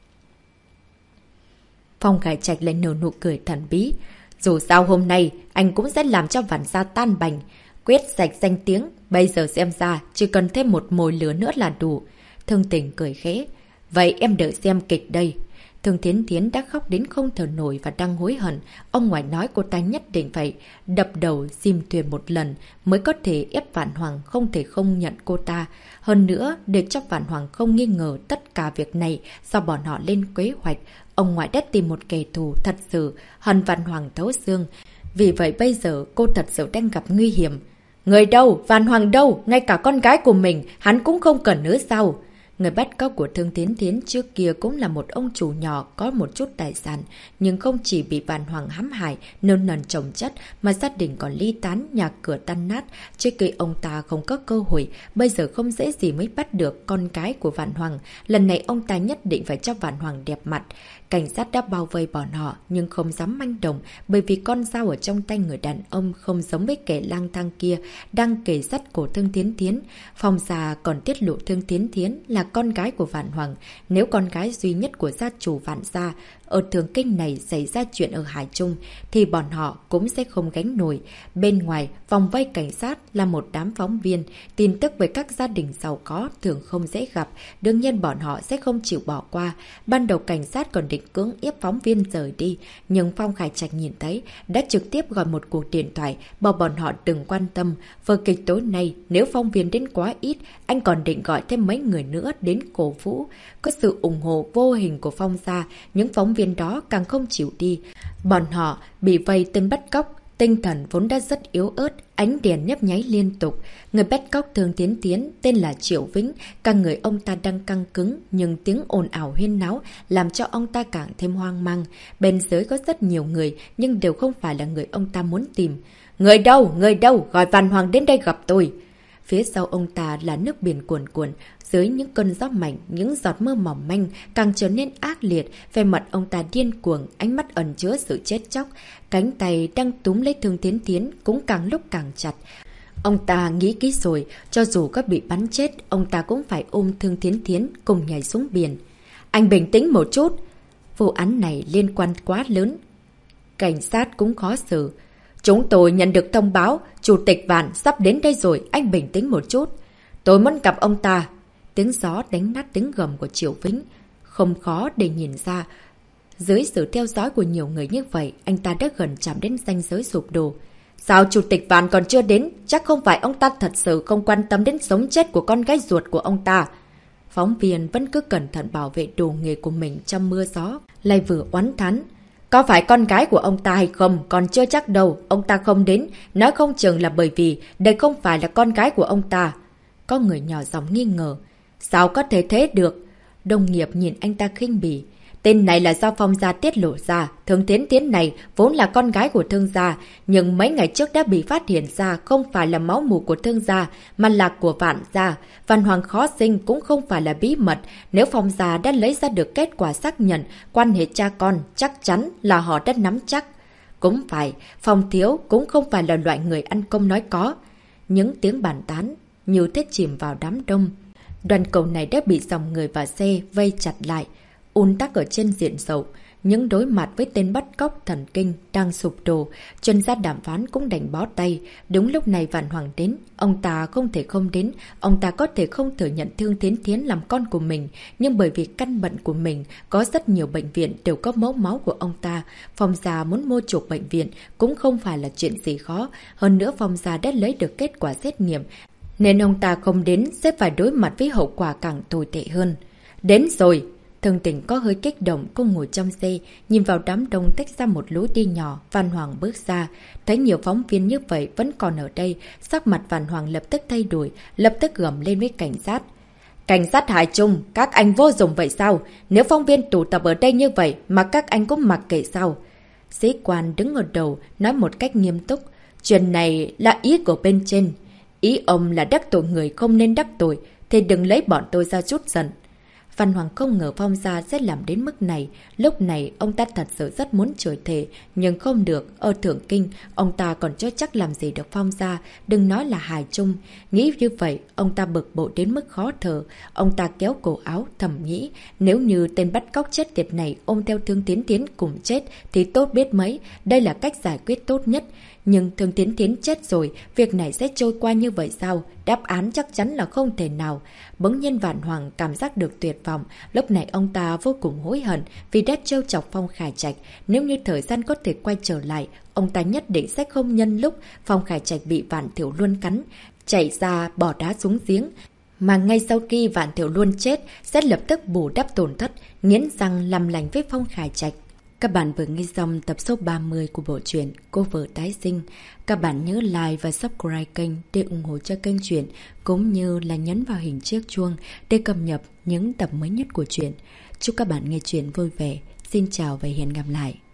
Phong Khải Trạch lại nở nụ cười thần bí. Dù sao hôm nay, anh cũng sẽ làm cho Vạn gia tan bành. Quyết sạch danh tiếng, bây giờ xem ra chỉ cần thêm một mồi lửa nữa là đủ. Thương Tình cười khẽ. Vậy em đợi xem kịch đây. Thương Thiến Thiến đã khóc đến không thở nổi và đang hối hận. Ông ngoại nói cô ta nhất định phải đập đầu chìm thuyền một lần mới có thể ép Vạn Hoàng không thể không nhận cô ta. Hơn nữa, để cho Vạn Hoàng không nghi ngờ tất cả việc này do bọn họ lên kế hoạch, ông ngoại đã tìm một kẻ thù thật sự, hận Vạn Hoàng thấu xương. Vì vậy bây giờ cô thật sự đang gặp nguy hiểm. Người đâu? Vạn Hoàng đâu? Ngay cả con gái của mình, hắn cũng không cần nữa sao? Người bắt cóc của Thương Thiến Thiến trước kia cũng là một ông chủ nhỏ có một chút tài sản, nhưng không chỉ bị Vạn Hoàng hãm hại, nơn nần chồng chất, mà gia đình còn ly tán, nhà cửa tan nát. Trước khi ông ta không có cơ hội, bây giờ không dễ gì mới bắt được con cái của Vạn Hoàng. Lần này ông ta nhất định phải cho Vạn Hoàng đẹp mặt. Cảnh sát đã bao vây bọn họ, nhưng không dám manh động, bởi vì con dao ở trong tay người đàn ông không giống với kẻ lang thang kia đang kề sắt cổ Thương Thiến Thiến. Phong gia còn tiết lộ Thương Thiến Thiến là con gái của Vạn Hoàng. Nếu con gái duy nhất của gia chủ Vạn gia ở Thường Kinh này xảy ra chuyện ở Hải Trung, thì bọn họ cũng sẽ không gánh nổi. Bên ngoài, vòng vây cảnh sát là một đám phóng viên. Tin tức về các gia đình giàu có thường không dễ gặp, đương nhiên bọn họ sẽ không chịu bỏ qua. Ban đầu cảnh sát còn định cưỡng ép phóng viên rời đi, nhưng Phong Khải Trạch nhìn thấy, đã trực tiếp gọi một cuộc điện thoại, bảo bọn họ đừng quan tâm. Vở kịch tối nay, nếu phóng viên đến quá ít, anh còn định gọi thêm mấy người nữa đến cổ vũ. Có sự ủng hộ vô hình của Phong gia, những phóng viên đó càng không chịu đi. Bọn họ bị vây tên bắt cóc, tinh thần vốn đã rất yếu ớt, ánh đèn nhấp nháy liên tục. Người bắt cóc Thương Thiến Thiến tên là Triệu Vĩnh, cả người ông ta đang căng cứng, nhưng tiếng ồn ào huyên náo làm cho ông ta càng thêm hoang mang. Bên dưới có rất nhiều người, nhưng đều không phải là người ông ta muốn tìm. Người đâu? Người đâu? Gọi Vạn Hoàng đến đây gặp tôi. Phía sau ông ta là nước biển cuồn cuộn, dưới những cơn gió mạnh, những giọt mưa mỏng manh càng trở nên ác liệt. Về mặt ông ta điên cuồng, ánh mắt ẩn chứa sự chết chóc, cánh tay đang túm lấy Thương Thiến Thiến cũng càng lúc càng chặt. Ông ta nghĩ kỹ rồi, cho dù có bị bắn chết, ông ta cũng phải ôm Thương Thiến Thiến cùng nhảy xuống biển. Anh bình tĩnh một chút. Vụ án này liên quan quá lớn, cảnh sát cũng khó xử. Chúng tôi nhận được thông báo, Chủ tịch Vạn sắp đến đây rồi, anh bình tĩnh một chút. Tôi muốn gặp ông ta. Tiếng gió đánh nát tiếng gầm của Triệu Vĩnh. Không khó để nhìn ra, dưới sự theo dõi của nhiều người như vậy, anh ta đã gần chạm đến ranh giới sụp đổ. Sao Chủ tịch Vạn còn chưa đến? Chắc không phải ông ta thật sự không quan tâm đến sống chết của con gái ruột của ông ta. Phóng viên vẫn cứ cẩn thận bảo vệ đồ nghề của mình trong mưa gió, lại vừa oán thán. Có phải con gái của ông ta hay không? Còn chưa chắc đâu, ông ta không đến, nói không chừng là bởi vì đây không phải là con gái của ông ta. Có người nhỏ giọng nghi ngờ. Sao có thể thế được? Đồng nghiệp nhìn anh ta khinh bỉ. Tên này là do Phong gia tiết lộ ra. Thương Thiến Thiến này vốn là con gái của Thương gia, nhưng mấy ngày trước đã bị phát hiện ra không phải là máu mủ của Thương gia, mà là của Vạn gia. Vạn Hoàng khó sinh cũng không phải là bí mật. Nếu Phong gia đã lấy ra được kết quả xác nhận quan hệ cha con, chắc chắn là họ đã nắm chắc. Cũng phải, Phong thiếu cũng không phải là loại người ăn công nói có. Những tiếng bàn tán như thế chìm vào đám đông. Đoàn cầu này đã bị dòng người và xe vây chặt lại, ùn tắc ở trên diện rộng. Những đối mặt với tên bắt cóc thần kinh đang sụp đổ, chuyên gia đàm phán cũng đành bó tay. Đúng lúc này Vạn Hoàng đến, ông ta không thể không đến, ông ta có thể không thừa nhận Thương Thiến Thiến làm con của mình, nhưng bởi vì căn bệnh của mình, có rất nhiều bệnh viện đều có mẫu máu của ông ta. Phong gia muốn mua chuộc bệnh viện cũng không phải là chuyện gì khó, hơn nữa Phong gia đã lấy được kết quả xét nghiệm, Nên ông ta không đến sẽ phải đối mặt với hậu quả càng tồi tệ hơn. Đến rồi! Thường Tình có hơi kích động, cô ngồi trong xe, nhìn vào đám đông tách ra một lối đi nhỏ, Văn Hoàng bước ra. Thấy nhiều phóng viên như vậy vẫn còn ở đây, sắc mặt Văn Hoàng lập tức thay đổi, lập tức gầm lên với cảnh sát. Cảnh sát Hải Trung, các anh vô dụng vậy sao? Nếu phóng viên tụ tập ở đây như vậy mà các anh cũng mặc kệ sao? Sĩ quan đứng ở đầu, nói một cách nghiêm túc. Chuyện này là ý của bên trên. Ý ông là đắc tội người không nên đắc tội, thì đừng lấy bọn tôi ra chút giận. Văn Hoàng không ngờ Phong Gia sẽ làm đến mức này. Lúc này ông ta thật sự rất muốn chửi thề, nhưng không được. Ở Thượng Kinh, ông ta còn chưa chắc làm gì được Phong Gia, đừng nói là Hải Trung. Nghĩ như vậy, ông ta bực bội đến mức khó thở. Ông ta kéo cổ áo, thầm nghĩ, nếu như tên bắt cóc chết tiệt này ôm theo Thương Tiến Tiến cùng chết thì tốt biết mấy, đây là cách giải quyết tốt nhất. Nhưng Thương Tiến Tiến chết rồi, việc này sẽ trôi qua như vậy sao? Đáp án chắc chắn là không thể nào. Bỗng nhiên Vạn Hoàng cảm giác được tuyệt vọng. Lúc này ông ta vô cùng hối hận vì đã trêu chọc Phong Khải Trạch. Nếu như thời gian có thể quay trở lại, ông ta nhất định sẽ không nhân lúc Phong Khải Trạch bị Vạn Thiểu Luân cắn, chạy ra bỏ đá xuống giếng. Mà ngay sau khi Vạn Thiểu Luân chết, sẽ lập tức bù đắp tổn thất, nghiến răng làm lành với Phong Khải Trạch. Các bạn vừa nghe xong tập số 30 của bộ truyện Cô Vợ Tái Sinh. Các bạn nhớ like và subscribe kênh để ủng hộ cho kênh truyện, cũng như là nhấn vào hình chiếc chuông để cập nhật những tập mới nhất của truyện. Chúc các bạn nghe truyện vui vẻ. Xin chào và hẹn gặp lại.